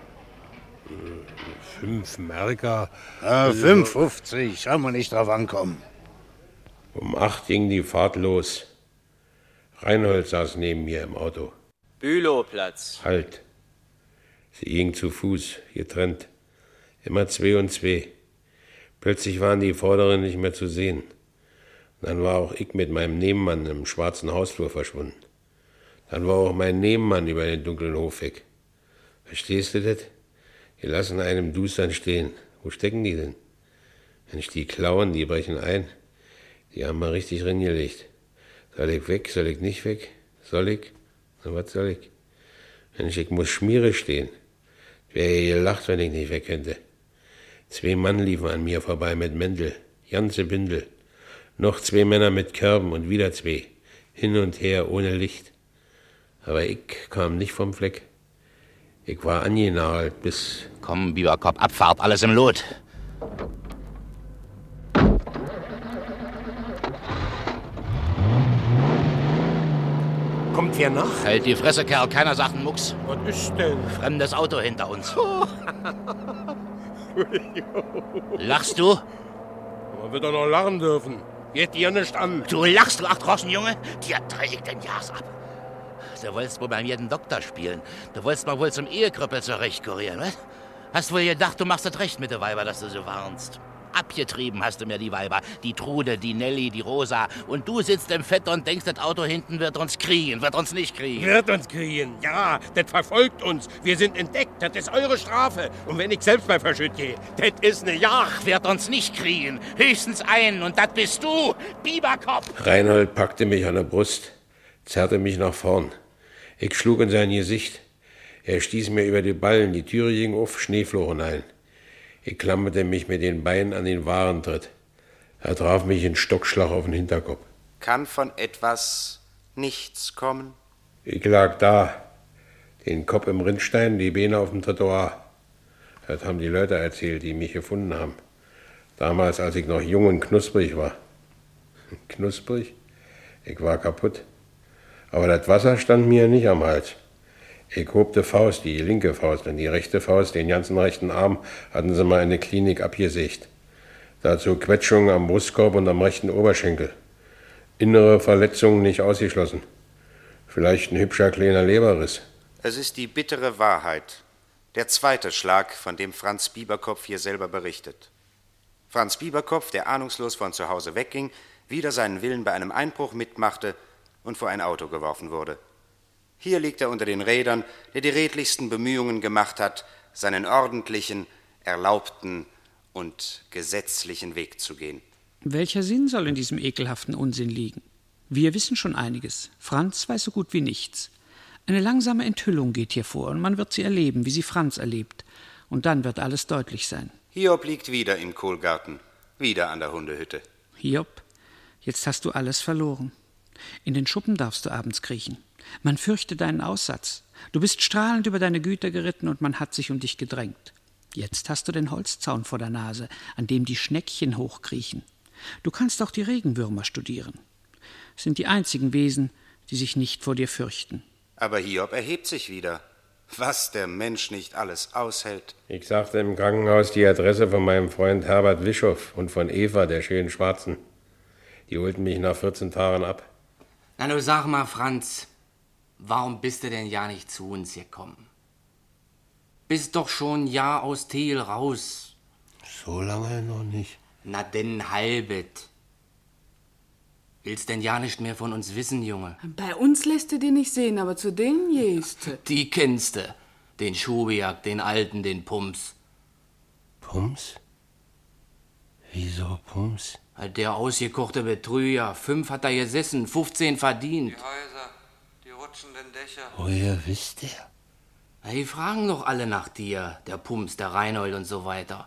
5 Marker? 5,50. Soll man nicht drauf ankommen. Um 8 ging die Fahrt los. Reinhold saß neben mir im Auto. Bülowplatz. Halt. Sie ging zu Fuß, getrennt. Immer 2 und 2. Plötzlich waren die Vorderen nicht mehr zu sehen. Dann war auch ich mit meinem Nebenmann im schwarzen Hausflur verschwunden. Dann war auch mein Nebenmann über den dunklen Hof weg. Verstehst du das? Die lassen einen im Dustern stehen. Wo stecken die denn? Mensch, die klauen, die brechen ein. Die haben mal richtig reingelegt. Soll ich weg, soll ich nicht weg? Soll ich? Na, was soll ich? Mensch, ich muss Schmiere stehen. Ich wäre ja gelacht, wenn ich nicht weg könnte. 2 Mann liefen an mir vorbei mit Mäntel, ganze Bindel. Noch 2 Männer mit Körben und wieder 2. Hin und her, ohne Licht. Aber ich kam nicht vom Fleck. Ich war angenagelt bis... Komm, Biberkopf, Abfahrt, alles im Lot. Kommt wer nach? Halt die Fresse, Kerl, keiner sagt einen Mucks. Was ist denn? Fremdes Auto hinter uns. Lachst du? Man wird doch noch lachen dürfen. Geht dir nicht an. Du lachst, du Achtroschenjunge? Dir drehe ich den Jas ab. Du wolltest wohl beim jeden Doktor spielen. Du wolltest mal wohl zum Ehekrüppel zurechtkurieren, was? Hast wohl gedacht, du machst das recht mit der Weiber, dass du so warnst. Abgetrieben hast du mir die Weiber. Die Trude, die Nelly, die Rosa. Und du sitzt im Fett und denkst, das Auto hinten wird uns kriegen. Wird uns nicht kriegen. Wird uns kriegen, ja. Das verfolgt uns. Wir sind entdeckt. Das ist eure Strafe. Und wenn ich selbst mal verschütt gehe, das ist eine Jagd. Wird uns nicht kriegen. Höchstens einen. Und das bist du, Biberkopf. Reinhold packte mich an der Brust, zerrte mich nach vorn. Ich schlug in sein Gesicht. Er stieß mir über die Ballen. Die Türe ging auf, Schnee floh hinein. Ich klammerte mich mit den Beinen an den Warentritt. Er traf mich in Stockschlag auf den Hinterkopf. Kann von etwas nichts kommen? Ich lag da, den Kopf im Rinnstein, die Beine auf dem Trottoir. Das haben die Leute erzählt, die mich gefunden haben. Damals, als ich noch jung und knusprig war. Knusprig? Ich war kaputt. Aber das Wasser stand mir nicht am Hals. Ich hob die Faust, die linke Faust, und die rechte Faust, den ganzen rechten Arm, hatten sie mal in der Klinik abgesägt. Dazu Quetschungen am Brustkorb und am rechten Oberschenkel. Innere Verletzungen nicht ausgeschlossen. Vielleicht ein hübscher kleiner Leberriss. Es ist die bittere Wahrheit. Der zweite Schlag, von dem Franz Biberkopf hier selber berichtet. Franz Biberkopf, der ahnungslos von zu Hause wegging, wider seinen Willen bei einem Einbruch mitmachte und vor ein Auto geworfen wurde. Hier liegt er unter den Rädern, der die redlichsten Bemühungen gemacht hat, seinen ordentlichen, erlaubten und gesetzlichen Weg zu gehen. Welcher Sinn soll in diesem ekelhaften Unsinn liegen? Wir wissen schon einiges. Franz weiß so gut wie nichts. Eine langsame Enthüllung geht hier vor, und man wird sie erleben, wie sie Franz erlebt. Und dann wird alles deutlich sein. Hiob liegt wieder im Kohlgarten, wieder an der Hundehütte. Hiob, jetzt hast du alles verloren. In den Schuppen darfst du abends kriechen. Man fürchtet deinen Aussatz. Du bist strahlend über deine Güter geritten und man hat sich um dich gedrängt. Jetzt hast du den Holzzaun vor der Nase, an dem die Schneckchen hochkriechen. Du kannst auch die Regenwürmer studieren. Es sind die einzigen Wesen, die sich nicht vor dir fürchten. Aber Hiob erhebt sich wieder. Was der Mensch nicht alles aushält. Ich sagte im Krankenhaus die Adresse von meinem Freund Herbert Wischow und von Eva, der schönen Schwarzen. Die holten mich nach 14 Tagen ab. Na, du sag mal, Franz, warum bist du denn ja nicht zu uns gekommen? Bist doch schon ein Jahr aus Tegel raus. So lange noch nicht. Na denn halbet. Willst denn ja nicht mehr von uns wissen, Junge? Bei uns lässt du dir nicht sehen, aber zu denen gehst du. Die kennst du. Den Schubiak, den Alten, den Pumps. Pumps? Wieso Pumps? Der ausgekochte Betrüger. 5 hat er gesessen, 15 verdient. Die Häuser, die rutschenden Dächer. Woher wisst ihr? Na, die fragen doch alle nach dir. Der Pumps, der Reinhold und so weiter.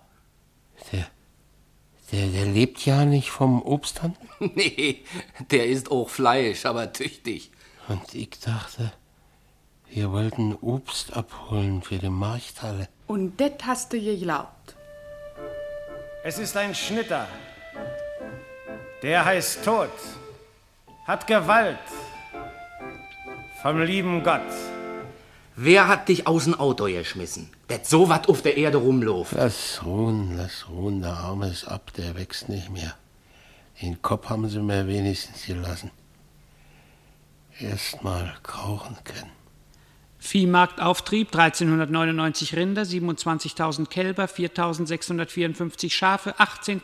Der lebt ja nicht vom Obsthandel? Nee, der isst auch Fleisch, aber tüchtig. Und ich dachte, wir wollten Obst abholen für die Markthalle. Und das hast du geglaubt. Es ist ein Schnitter. Der heißt Tod, hat Gewalt vom lieben Gott. Wer hat dich aus dem Auto geschmissen? Das so was auf der Erde rumläuft. Lass ruhen, der Arm ist ab, der wächst nicht mehr. Den Kopf haben sie mir wenigstens gelassen. Erst mal krauchen können. Viehmarktauftrieb 1399 Rinder, 27.000 Kälber, 4.654 Schafe,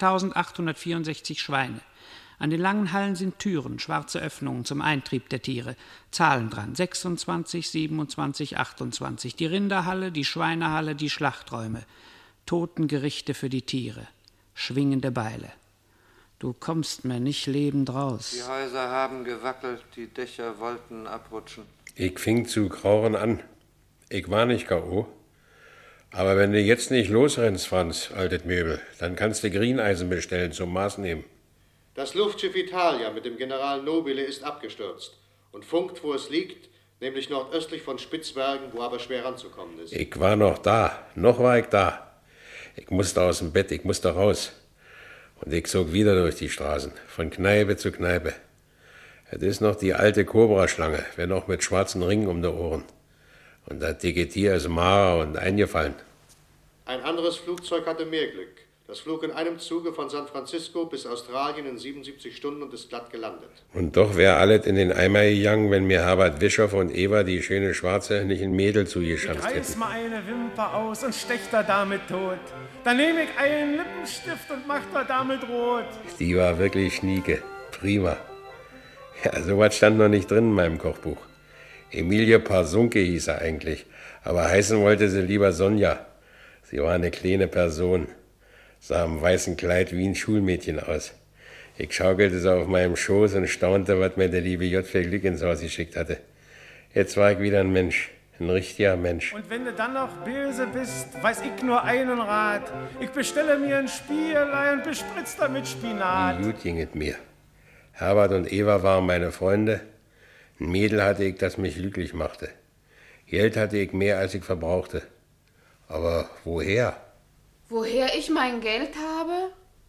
18.864 Schweine. An den langen Hallen sind Türen, schwarze Öffnungen zum Eintrieb der Tiere. Zahlen dran, 26, 27, 28. Die Rinderhalle, die Schweinehalle, die Schlachträume. Totengerichte für die Tiere, schwingende Beile. Du kommst mir nicht lebend raus. Die Häuser haben gewackelt, die Dächer wollten abrutschen. Ich fing zu krauchen an. Ich war nicht K.O. Aber wenn du jetzt nicht losrennst, Franz, altes Möbel, dann kannst du Grieneisen bestellen zum Maß nehmen. Das Luftschiff Italia mit dem General Nobile ist abgestürzt und funkt, wo es liegt, nämlich nordöstlich von Spitzbergen, wo aber schwer ranzukommen ist. Ich war noch da. Noch war ich da. Ich musste aus dem Bett, ich musste raus. Und ich zog wieder durch die Straßen, von Kneipe zu Kneipe. Es ist noch die alte Cobra-Schlange, wenn auch mit schwarzen Ringen um die Ohren. Und das dicke Tier ist mager und eingefallen. Ein anderes Flugzeug hatte mehr Glück. Das flog in einem Zuge von San Francisco bis Australien in 77 Stunden und ist glatt gelandet. Und doch wär alles in den Eimer gegangen, wenn mir Herbert Bischof und Eva, die schöne Schwarze, nicht ein Mädel zugeschanzt hätten. Ich reiß mal eine Wimper aus und stech da damit tot. Dann nehme ich einen Lippenstift und mach da damit rot. Die war wirklich schnieke. Prima. Ja, sowas stand noch nicht drin in meinem Kochbuch. Emilie Parsunke hieß er eigentlich, aber heißen wollte sie lieber Sonja. Sie war eine kleine Person, sah im weißen Kleid wie ein Schulmädchen aus. Ich schaukelte sie auf meinem Schoß und staunte, was mir der liebe J. für Glück ins Haus geschickt hatte. Jetzt war ich wieder ein Mensch, ein richtiger Mensch. Und wenn du dann noch böse bist, weiß ich nur einen Rat. Ich bestelle mir ein Spiegelei und bespritz damit Spinat. Wie gut ging es mir. Herbert und Eva waren meine Freunde. Ein Mädel hatte ich, das mich glücklich machte. Geld hatte ich mehr, als ich verbrauchte. Aber woher? Woher ich mein Geld habe?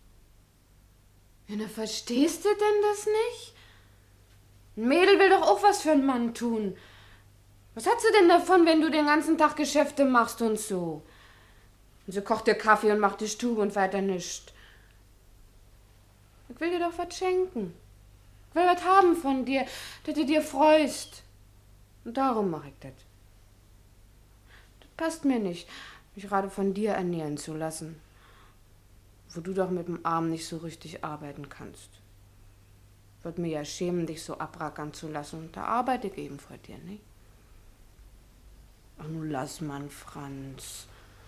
Ja, na, verstehst du denn das nicht? Ein Mädel will doch auch was für einen Mann tun. Was hat sie denn davon, wenn du den ganzen Tag Geschäfte machst und so? Und sie kocht dir Kaffee und macht die Stube und weiter nichts. Ich will dir doch was schenken. Ich will was haben von dir, dass du dir freust. Und darum mache ich das. Das passt mir nicht, mich gerade von dir ernähren zu lassen, wo du doch mit dem Arm nicht so richtig arbeiten kannst. Wird mir ja schämen, dich so abrackern zu lassen. Und da arbeite ich eben vor dir, nicht? Ach, nun lass mal, Franz.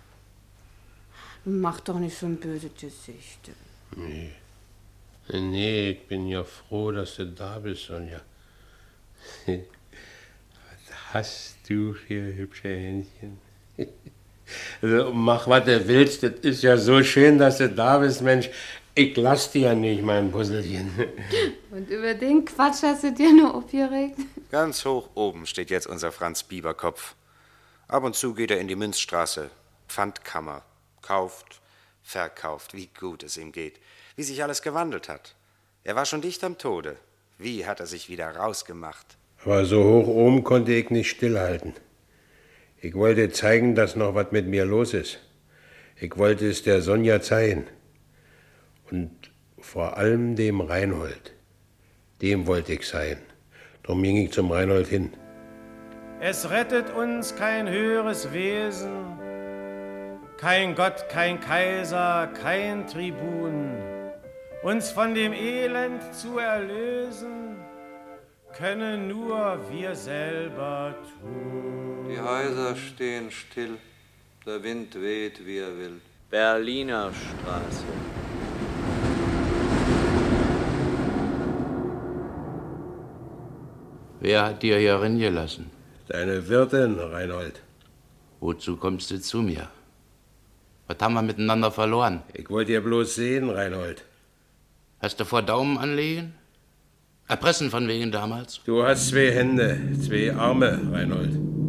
Mach doch nicht so ein böses Gesicht. Nee. Nee, ich bin ja froh, dass du da bist, Sonja. Was hast du für hübsche Händchen? Also mach, was du willst. Das ist ja so schön, dass du da bist, Mensch. Ich lass dir ja nicht, mein Puzzelchen. Und über den Quatsch hast du dir nur aufgeregt? Ganz hoch oben steht jetzt unser Franz Bieberkopf. Ab und zu geht er in die Münzstraße, Pfandkammer, kauft, verkauft, wie gut es ihm geht, wie sich alles gewandelt hat. Er war schon dicht am Tode. Wie hat er sich wieder rausgemacht? Aber so hoch oben konnte ich nicht stillhalten. Ich wollte zeigen, dass noch was mit mir los ist. Ich wollte es der Sonja zeigen. Und vor allem dem Reinhold. Dem wollte ich sein. Darum ging ich zum Reinhold hin. Es rettet uns kein höheres Wesen, kein Gott, kein Kaiser, kein Tribun. Uns von dem Elend zu erlösen, können nur wir selber tun. Die Häuser stehen still, der Wind weht, wie er will. Berliner Straße. Wer hat dir hier reingelassen? Deine Wirtin, Reinhold. Wozu kommst du zu mir? Was haben wir miteinander verloren? Ich wollte dir bloß sehen, Reinhold. Hast du vor Daumen anlegen? Erpressen von wegen damals? Du hast 2 Hände, 2 Arme, Reinhold.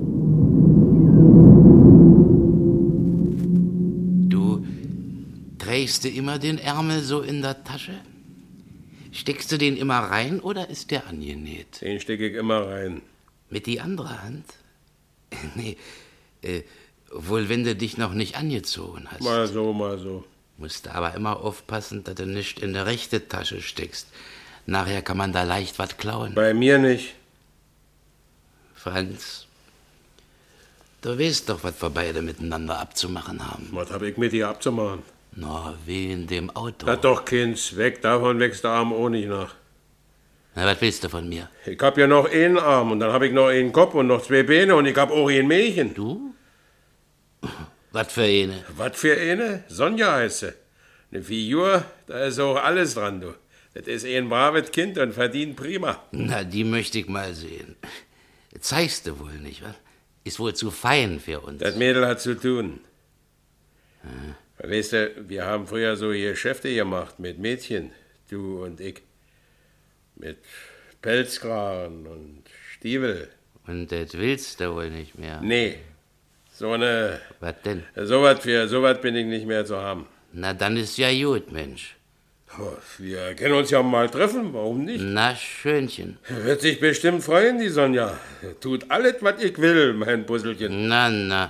Du trägst du immer den Ärmel so in der Tasche? Steckst du den immer rein oder ist der angenäht? Den stecke ich immer rein. Mit die andere Hand? Nee, wohl wenn du dich noch nicht angezogen hast. Mal so, mal so. Musst aber immer aufpassen, dass du nicht in der rechte Tasche steckst. Nachher kann man da leicht was klauen. Bei mir nicht. Franz, Du weißt doch, was wir beide miteinander abzumachen haben. Was hab ich mit dir abzumachen? Na, wie in dem Auto. Na doch, Kind, weg, davon wächst der Arm auch nicht nach. Na, was willst du von mir? Ich hab ja noch einen Arm und dann hab ich noch einen Kopf und noch 2 Beine und ich hab auch ein Mädchen. Du? Was für eine? Was für eine? Sonja heißt sie. Eine Figur, da ist auch alles dran, du. Das ist ein braves Kind und verdient prima. Na, die möchte ich mal sehen. Zeigst du wohl nicht, was? Ist wohl zu fein für uns. Das Mädel hat zu tun. Weißt du, wir haben früher so Geschäfte gemacht mit Mädchen, du und ich. Mit Pelzkragen und Stiefel. Und das willst du wohl nicht mehr? Nee. So eine... Was denn? So was bin ich nicht mehr zu haben. Na, dann ist ja gut, Mensch. Oh, wir können uns ja mal treffen, warum nicht? Na, Schönchen. Wird sich bestimmt freuen, die Sonja. Tut alles, was ich will, mein Puzzelchen. Na.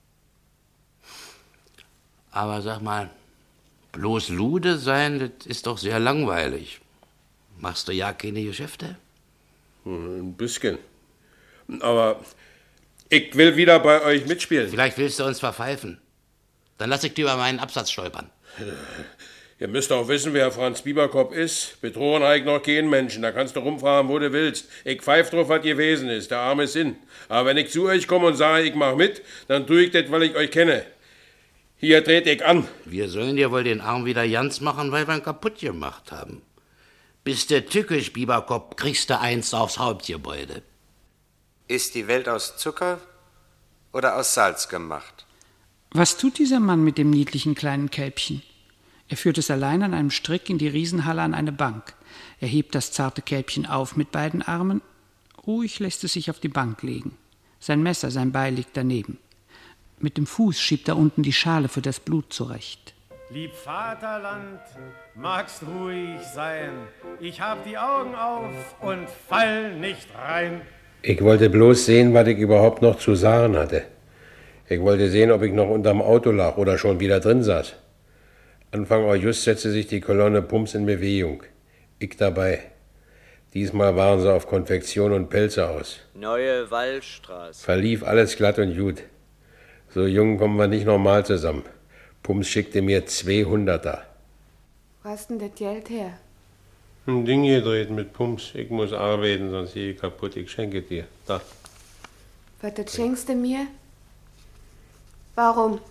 Aber sag mal, bloß Lude sein, das ist doch sehr langweilig. Machst du ja keine Geschäfte? Ein bisschen. Aber ich will wieder bei euch mitspielen. Vielleicht willst du uns verpfeifen. Dann lass ich dir über meinen Absatz stolpern. Ihr müsst auch wissen, wer Franz Bieberkopf ist. Betrogen habe ich noch keinen Menschen. Da kannst du rumfahren, wo du willst. Ich pfeif drauf, was gewesen ist. Der arme Sinn. Aber wenn ich zu euch komme und sage, ich mach mit, dann tue ich das, weil ich euch kenne. Hier dreht ich an. Wir sollen dir wohl den Arm wieder ganz machen, weil wir ihn kaputt gemacht haben. Bist du tückisch, Bieberkopf, kriegst du eins aufs Hauptgebäude. Ist die Welt aus Zucker oder aus Salz gemacht? Was tut dieser Mann mit dem niedlichen kleinen Kälbchen? Er führt es allein an einem Strick in die Riesenhalle an eine Bank. Er hebt das zarte Kälbchen auf mit beiden Armen. Ruhig lässt es sich auf die Bank legen. Sein Messer, sein Beil liegt daneben. Mit dem Fuß schiebt er unten die Schale für das Blut zurecht. Lieb Vaterland, magst ruhig sein. Ich hab die Augen auf und fall nicht rein. Ich wollte bloß sehen, was ich überhaupt noch zu sagen hatte. Ich wollte sehen, ob ich noch unterm Auto lag oder schon wieder drin saß. Anfang August setzte sich die Kolonne Pumps in Bewegung. Ich dabei. Diesmal waren sie auf Konfektion und Pelze aus. Neue Wallstraße. Verlief alles glatt und gut. So jung kommen wir nicht normal zusammen. Pumps schickte mir 200er. Wo hast denn das Geld her? Ein Ding gedreht mit Pumps. Ich muss arbeiten, sonst gehe ich kaputt. Ich schenke dir. Da. Was, das schenkst du mir? Warum?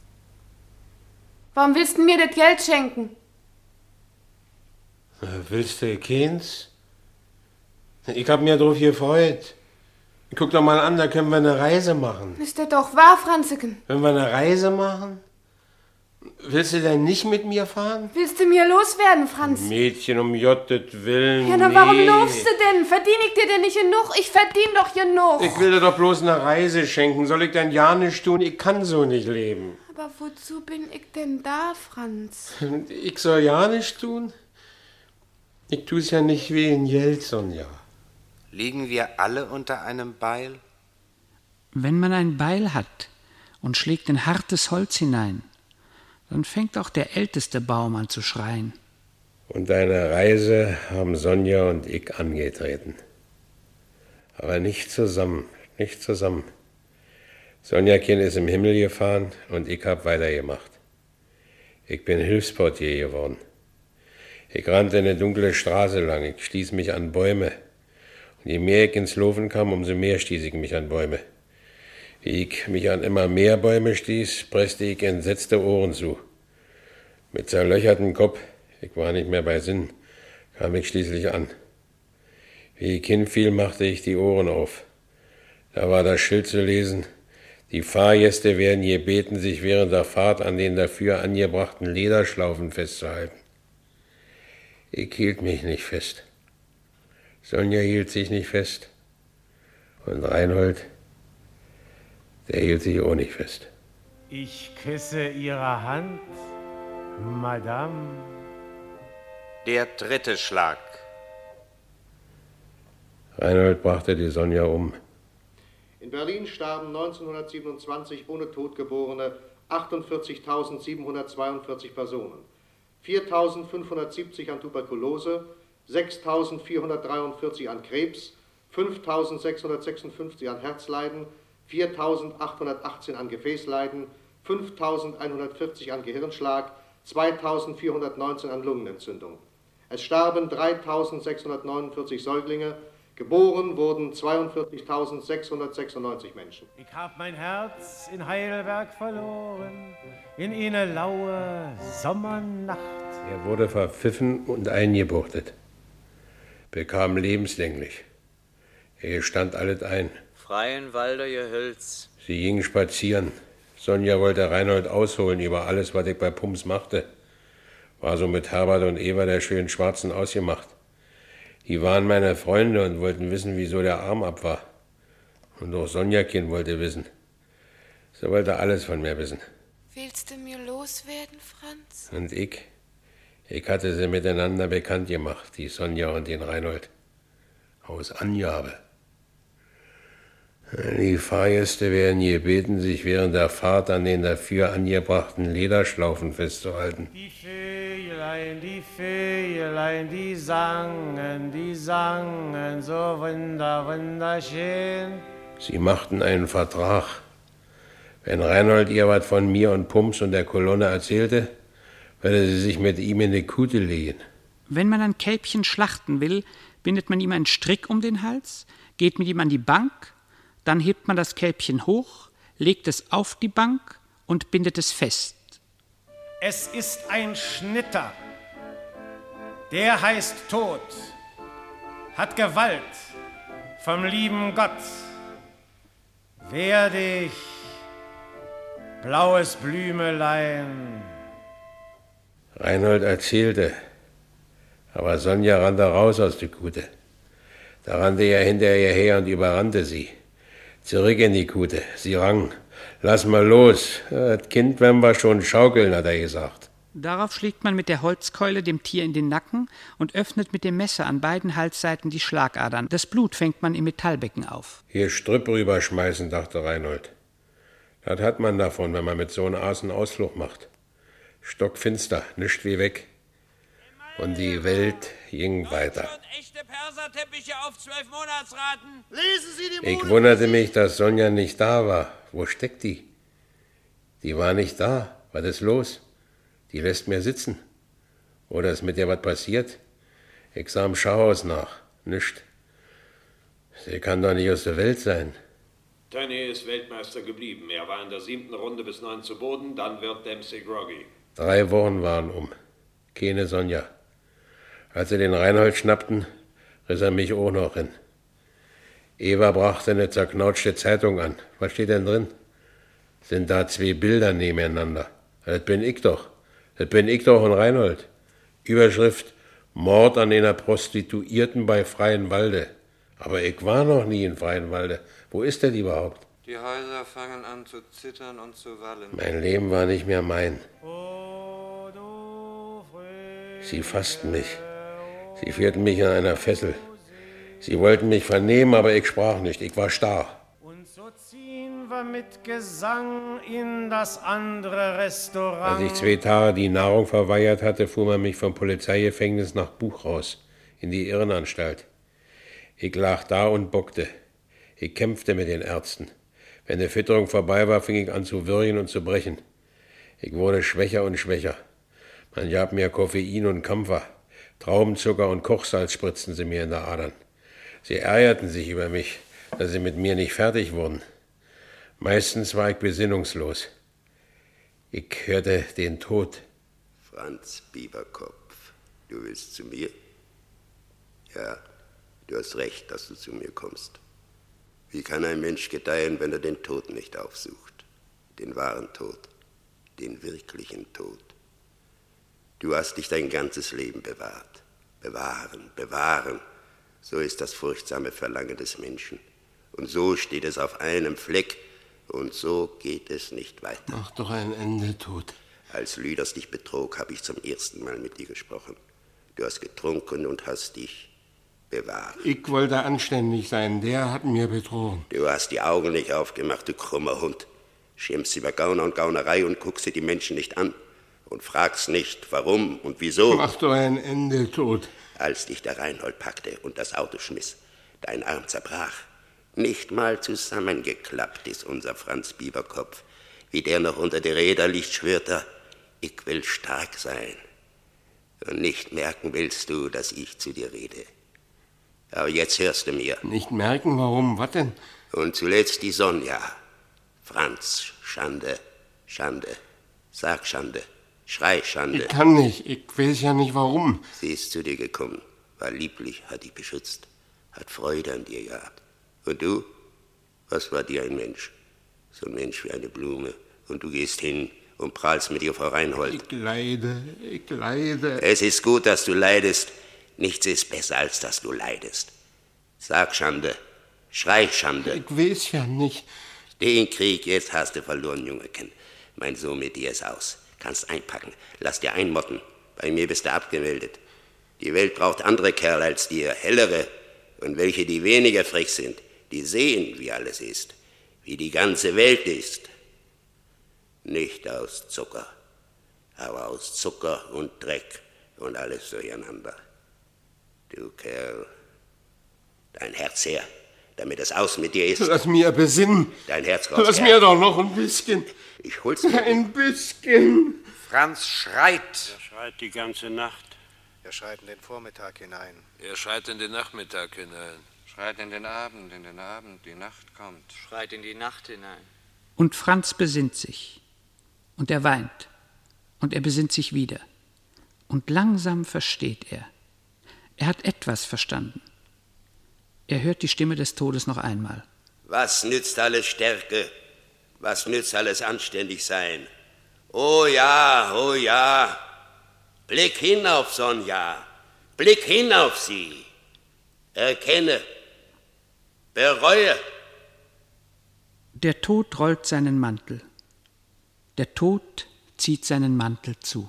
Warum willst du mir das Geld schenken? Willst du keins? Ich hab mir drauf gefreut. Guck doch mal an, da können wir eine Reise machen. Ist das doch wahr, Franzeken? Wenn wir eine Reise machen? Willst du denn nicht mit mir fahren? Willst du mir loswerden, Franz? Mädchen, um Jottet Willen. Ja, na, warum lobst du denn? Verdiene ich dir denn nicht genug? Ich verdiene doch genug. Ich will dir doch bloß eine Reise schenken. Soll ich denn ja nicht tun? Ich kann so nicht leben. Aber wozu bin ich denn da, Franz? Ich soll ja nicht tun? Ich tu's ja nicht wegen Geld, Sonja. Liegen wir alle unter einem Beil? Wenn man ein Beil hat und schlägt in hartes Holz hinein, dann fängt auch der älteste Baum an zu schreien. Und eine Reise haben Sonja und ich angetreten. Aber nicht zusammen, nicht zusammen. Sonjakin ist im Himmel gefahren und ich hab weitergemacht. Ich bin Hilfsportier geworden. Ich rannte eine dunkle Straße lang, ich stieß mich an Bäume. Und je mehr ich ins Laufen kam, umso mehr stieß ich mich an Bäume. Wie ich mich an immer mehr Bäume stieß, presste ich entsetzte Ohren zu. Mit zerlöchertem Kopf, ich war nicht mehr bei Sinn, kam ich schließlich an. Wie ich hinfiel, machte ich die Ohren auf. Da war das Schild zu lesen: Die Fahrgäste werden gebeten, sich während der Fahrt an den dafür angebrachten Lederschlaufen festzuhalten. Ich hielt mich nicht fest. Sonja hielt sich nicht fest. Und Reinhold, der hielt sich auch nicht fest. Ich küsse Ihre Hand, Madame. Der dritte Schlag. Reinhold brachte die Sonja um. In Berlin starben 1927 ohne Totgeborene 48.742 Personen. 4.570 an Tuberkulose, 6.443 an Krebs, 5.656 an Herzleiden, 4.818 an Gefäßleiden, 5.140 an Gehirnschlag, 2.419 an Lungenentzündung. Es starben 3.649 Säuglinge, geboren wurden 42.696 Menschen. Ich hab mein Herz in Heidelberg verloren, in eine laue Sommernacht. Er wurde verpfiffen und eingebuchtet, bekam lebenslänglich. Er stand alles ein. Freienwalder Gehölz. Sie gingen spazieren. Sonja wollte Reinhold ausholen über alles, was ich bei Pumps machte. War so mit Herbert und Eva der schönen Schwarzen ausgemacht. Die waren meine Freunde und wollten wissen, wieso der Arm ab war. Und auch Sonjakin wollte wissen. Sie wollte alles von mir wissen. Willst du mir loswerden, Franz? Und ich hatte sie miteinander bekannt gemacht, die Sonja und den Reinhold. Aus Angabe. Die Fahrgäste werden gebeten, sich während der Fahrt an den dafür angebrachten Lederschlaufen festzuhalten. Die Vögelein, die sangen so wunderschön. Sie machten einen Vertrag. Wenn Reinhold ihr was von mir und Pumps und der Kolonne erzählte, würde sie sich mit ihm in die Kute legen. Wenn man ein Kälbchen schlachten will, bindet man ihm einen Strick um den Hals, geht mit ihm an die Bank, dann hebt man das Kälbchen hoch, legt es auf die Bank und bindet es fest. Es ist ein Schnitter, der heißt Tod, hat Gewalt vom lieben Gott. Werde ich, blaues Blümelein. Reinhold erzählte, aber Sonja rannte raus aus der Kute. Da rannte er hinter ihr her und überrannte sie. Zurück in die Kute. Sie rang. Lass mal los. Das Kind werden wir schon schaukeln, hat er gesagt. Darauf schlägt man mit der Holzkeule dem Tier in den Nacken und öffnet mit dem Messer an beiden Halsseiten die Schlagadern. Das Blut fängt man im Metallbecken auf. Hier Strüpp rüberschmeißen, dachte Reinhold. Das hat man davon, wenn man mit so einem Aas einen Ausflug macht. Stockfinster, nischt wie weg. Und die Welt ging weiter. Echte Perserteppiche auf 12 Monatsraten. Lesen Sie die Ich wunderte mich, dass Sonja nicht da war. Wo steckt die? Die war nicht da. Was ist los? Die lässt mir sitzen. Oder ist mit ihr was passiert? Ich sah im Schauhaus nach. Nischt. Sie kann doch nicht aus der Welt sein. Tönnies ist Weltmeister geblieben. Er war in der 7. Runde bis 9 zu Boden. Dann wird Dempsey groggy. 3 Wochen waren um. Keine Sonja. Als sie den Reinhold schnappten, riss er mich auch noch hin. Eva brachte eine zerknautschte Zeitung an. Was steht denn drin? Sind da 2 Bilder nebeneinander. Das bin ich doch. Das bin ich doch und Reinhold. Überschrift: Mord an einer Prostituierten bei Freienwalde. Aber ich war noch nie in Freienwalde. Wo ist der überhaupt? Die Häuser fangen an zu zittern und zu wallen. Mein Leben war nicht mehr mein. Sie fassten mich. Sie führten mich in einer Fessel. Sie wollten mich vernehmen, aber ich sprach nicht. Ich war starr. Und so ziehen wir mit Gesang in das andere Restaurant. Als ich 2 Tage die Nahrung verweigert hatte, fuhr man mich vom Polizeigefängnis nach Buchhaus, in die Irrenanstalt. Ich lag da und bockte. Ich kämpfte mit den Ärzten. Wenn die Fütterung vorbei war, fing ich an zu würgen und zu brechen. Ich wurde schwächer und schwächer. Man gab mir Koffein und Kampfer. Traubenzucker und Kochsalz spritzten sie mir in der Adern. Sie ärgerten sich über mich, dass sie mit mir nicht fertig wurden. Meistens war ich besinnungslos. Ich hörte den Tod. Franz Bieberkopf, du willst zu mir? Ja, du hast recht, dass du zu mir kommst. Wie kann ein Mensch gedeihen, wenn er den Tod nicht aufsucht? Den wahren Tod, den wirklichen Tod. Du hast dich dein ganzes Leben bewahrt. Bewahren, bewahren. So ist das furchtsame Verlangen des Menschen. Und so steht es auf einem Fleck. Und so geht es nicht weiter. Mach doch ein Ende, Tod. Als Lüders dich betrog, habe ich zum ersten Mal mit dir gesprochen. Du hast getrunken und hast dich bewahrt. Ich wollte anständig sein. Der hat mir betrogen. Du hast die Augen nicht aufgemacht, du krummer Hund. Schimpfst über Gauner und Gaunerei und guckst dir die Menschen nicht an. Und fragst nicht, warum und wieso. Mach doch ein Ende, Tod. Als dich der Reinhold packte und das Auto schmiss, dein Arm zerbrach, Nicht mal zusammengeklappt ist unser Franz Bieberkopf. Wie der noch unter die Räder liegt, schwört er, ich will stark sein. Und nicht merken willst du, dass ich zu dir rede. Aber jetzt hörst du mir. Nicht merken, warum? Was denn? Und zuletzt die Sonja. Franz, Schande, Schande. Sag Schande, schrei Schande. Ich kann nicht, ich weiß ja nicht warum. Sie ist zu dir gekommen, war lieblich, hat dich beschützt, hat Freude an dir gehabt. Und du? Was war dir ein Mensch? So ein Mensch wie eine Blume. Und du gehst hin und prahlst mit ihr vor Reinhold. Ich leide. Es ist gut, dass du leidest. Nichts ist besser, als dass du leidest. Sag Schande, schrei Schande. Ich weiß ja nicht. Den Krieg jetzt hast du verloren, Jungeken. Mein Sohn mit dir ist aus. Kannst einpacken, lass dir einmotten. Bei mir bist du abgemeldet. Die Welt braucht andere Kerle als dir, hellere. Und welche, die weniger frech sind, die sehen, wie alles ist. Wie die ganze Welt ist. Nicht aus Zucker, aber aus Zucker und Dreck und alles durcheinander. Du Kerl, dein Herz her, damit es aus mit dir ist. Lass mir besinnen. Dein Herz raus. Lass mir doch noch ein bisschen. Ich hol's mir. Ein bisschen. Franz schreit. Er schreit die ganze Nacht. Er schreit in den Vormittag hinein. Er schreit in den Nachmittag hinein. Schreit in den Abend, die Nacht kommt. Schreit in die Nacht hinein. Und Franz besinnt sich. Und er weint. Und er besinnt sich wieder. Und langsam versteht er. Er hat etwas verstanden. Er hört die Stimme des Todes noch einmal. Was nützt alles Stärke? Was nützt alles anständig sein? Oh ja. Blick hin auf Sonja. Blick hin auf sie. Erkenne. Bereue. Der Tod rollt seinen Mantel. Der Tod zieht seinen Mantel zu.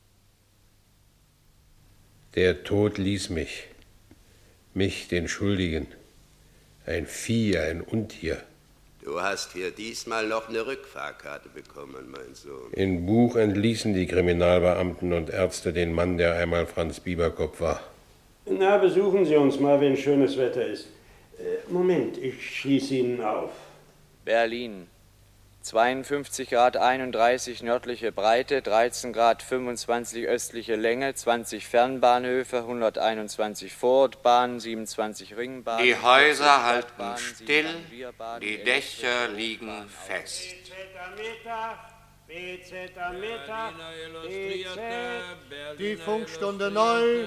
Der Tod ließ mich, den Schuldigen, ein Vieh, ein Untier. Du hast hier diesmal noch eine Rückfahrkarte bekommen, mein Sohn. In Buch entließen die Kriminalbeamten und Ärzte den Mann, der einmal Franz Bieberkopf war. Na, besuchen Sie uns mal, wenn schönes Wetter ist. Moment, ich schließe Ihnen auf. Berlin. 52 Grad 31 nördliche Breite, 13 Grad 25 östliche Länge, 20 Fernbahnhöfe, 121 Vorortbahnen, 27 Ringbahnen. Die Häuser halten still, die Dächer liegen fest. BZ am Mittag, BZ, die Funkstunde neu.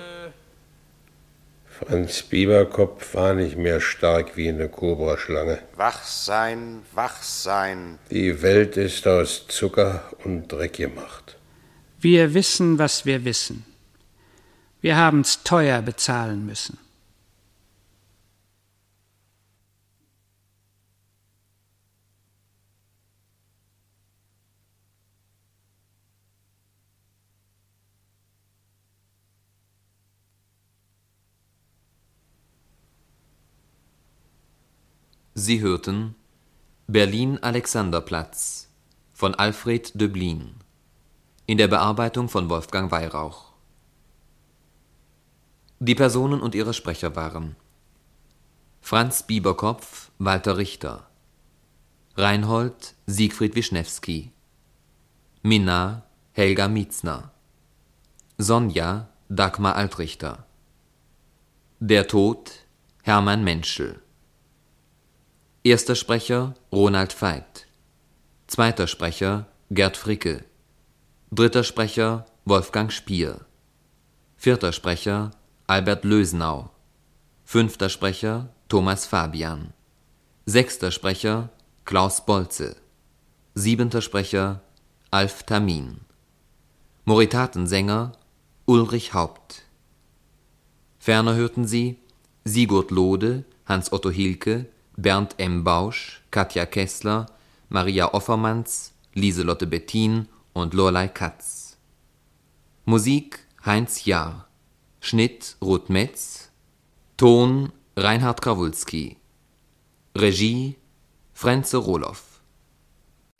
Franz Bieberkopf war nicht mehr stark wie eine Kobraschlange. Wach sein, wach sein. Die Welt ist aus Zucker und Dreck gemacht. Wir wissen, was wir wissen. Wir haben's teuer bezahlen müssen. Sie hörten Berlin-Alexanderplatz von Alfred Döblin in der Bearbeitung von Wolfgang Weyrauch. Die Personen und ihre Sprecher waren Franz Bieberkopf, Walter Richter, Reinhold, Siegfried Wischnewski, Minna, Helga Mietzner, Sonja, Dagmar Altrichter, Der Tod, Hermann Menschel. Erster Sprecher Ronald Veit. Zweiter Sprecher Gerd Fricke. Dritter Sprecher Wolfgang Spier. Vierter Sprecher Albert Lösenau. Fünfter Sprecher Thomas Fabian. Sechster Sprecher Klaus Bolze. Siebenter Sprecher Alf Tamin. Moritatensänger Ulrich Haupt. Ferner hörten Sie Sigurd Lode, Hans-Otto Hilke, Bernd M. Bausch, Katja Kessler, Maria Offermanns, Lieselotte Bettin und Lorelei Katz. Musik Heinz Jahr. Schnitt Ruth Metz. Ton Reinhard Krawulski. Regie Frenze Roloff.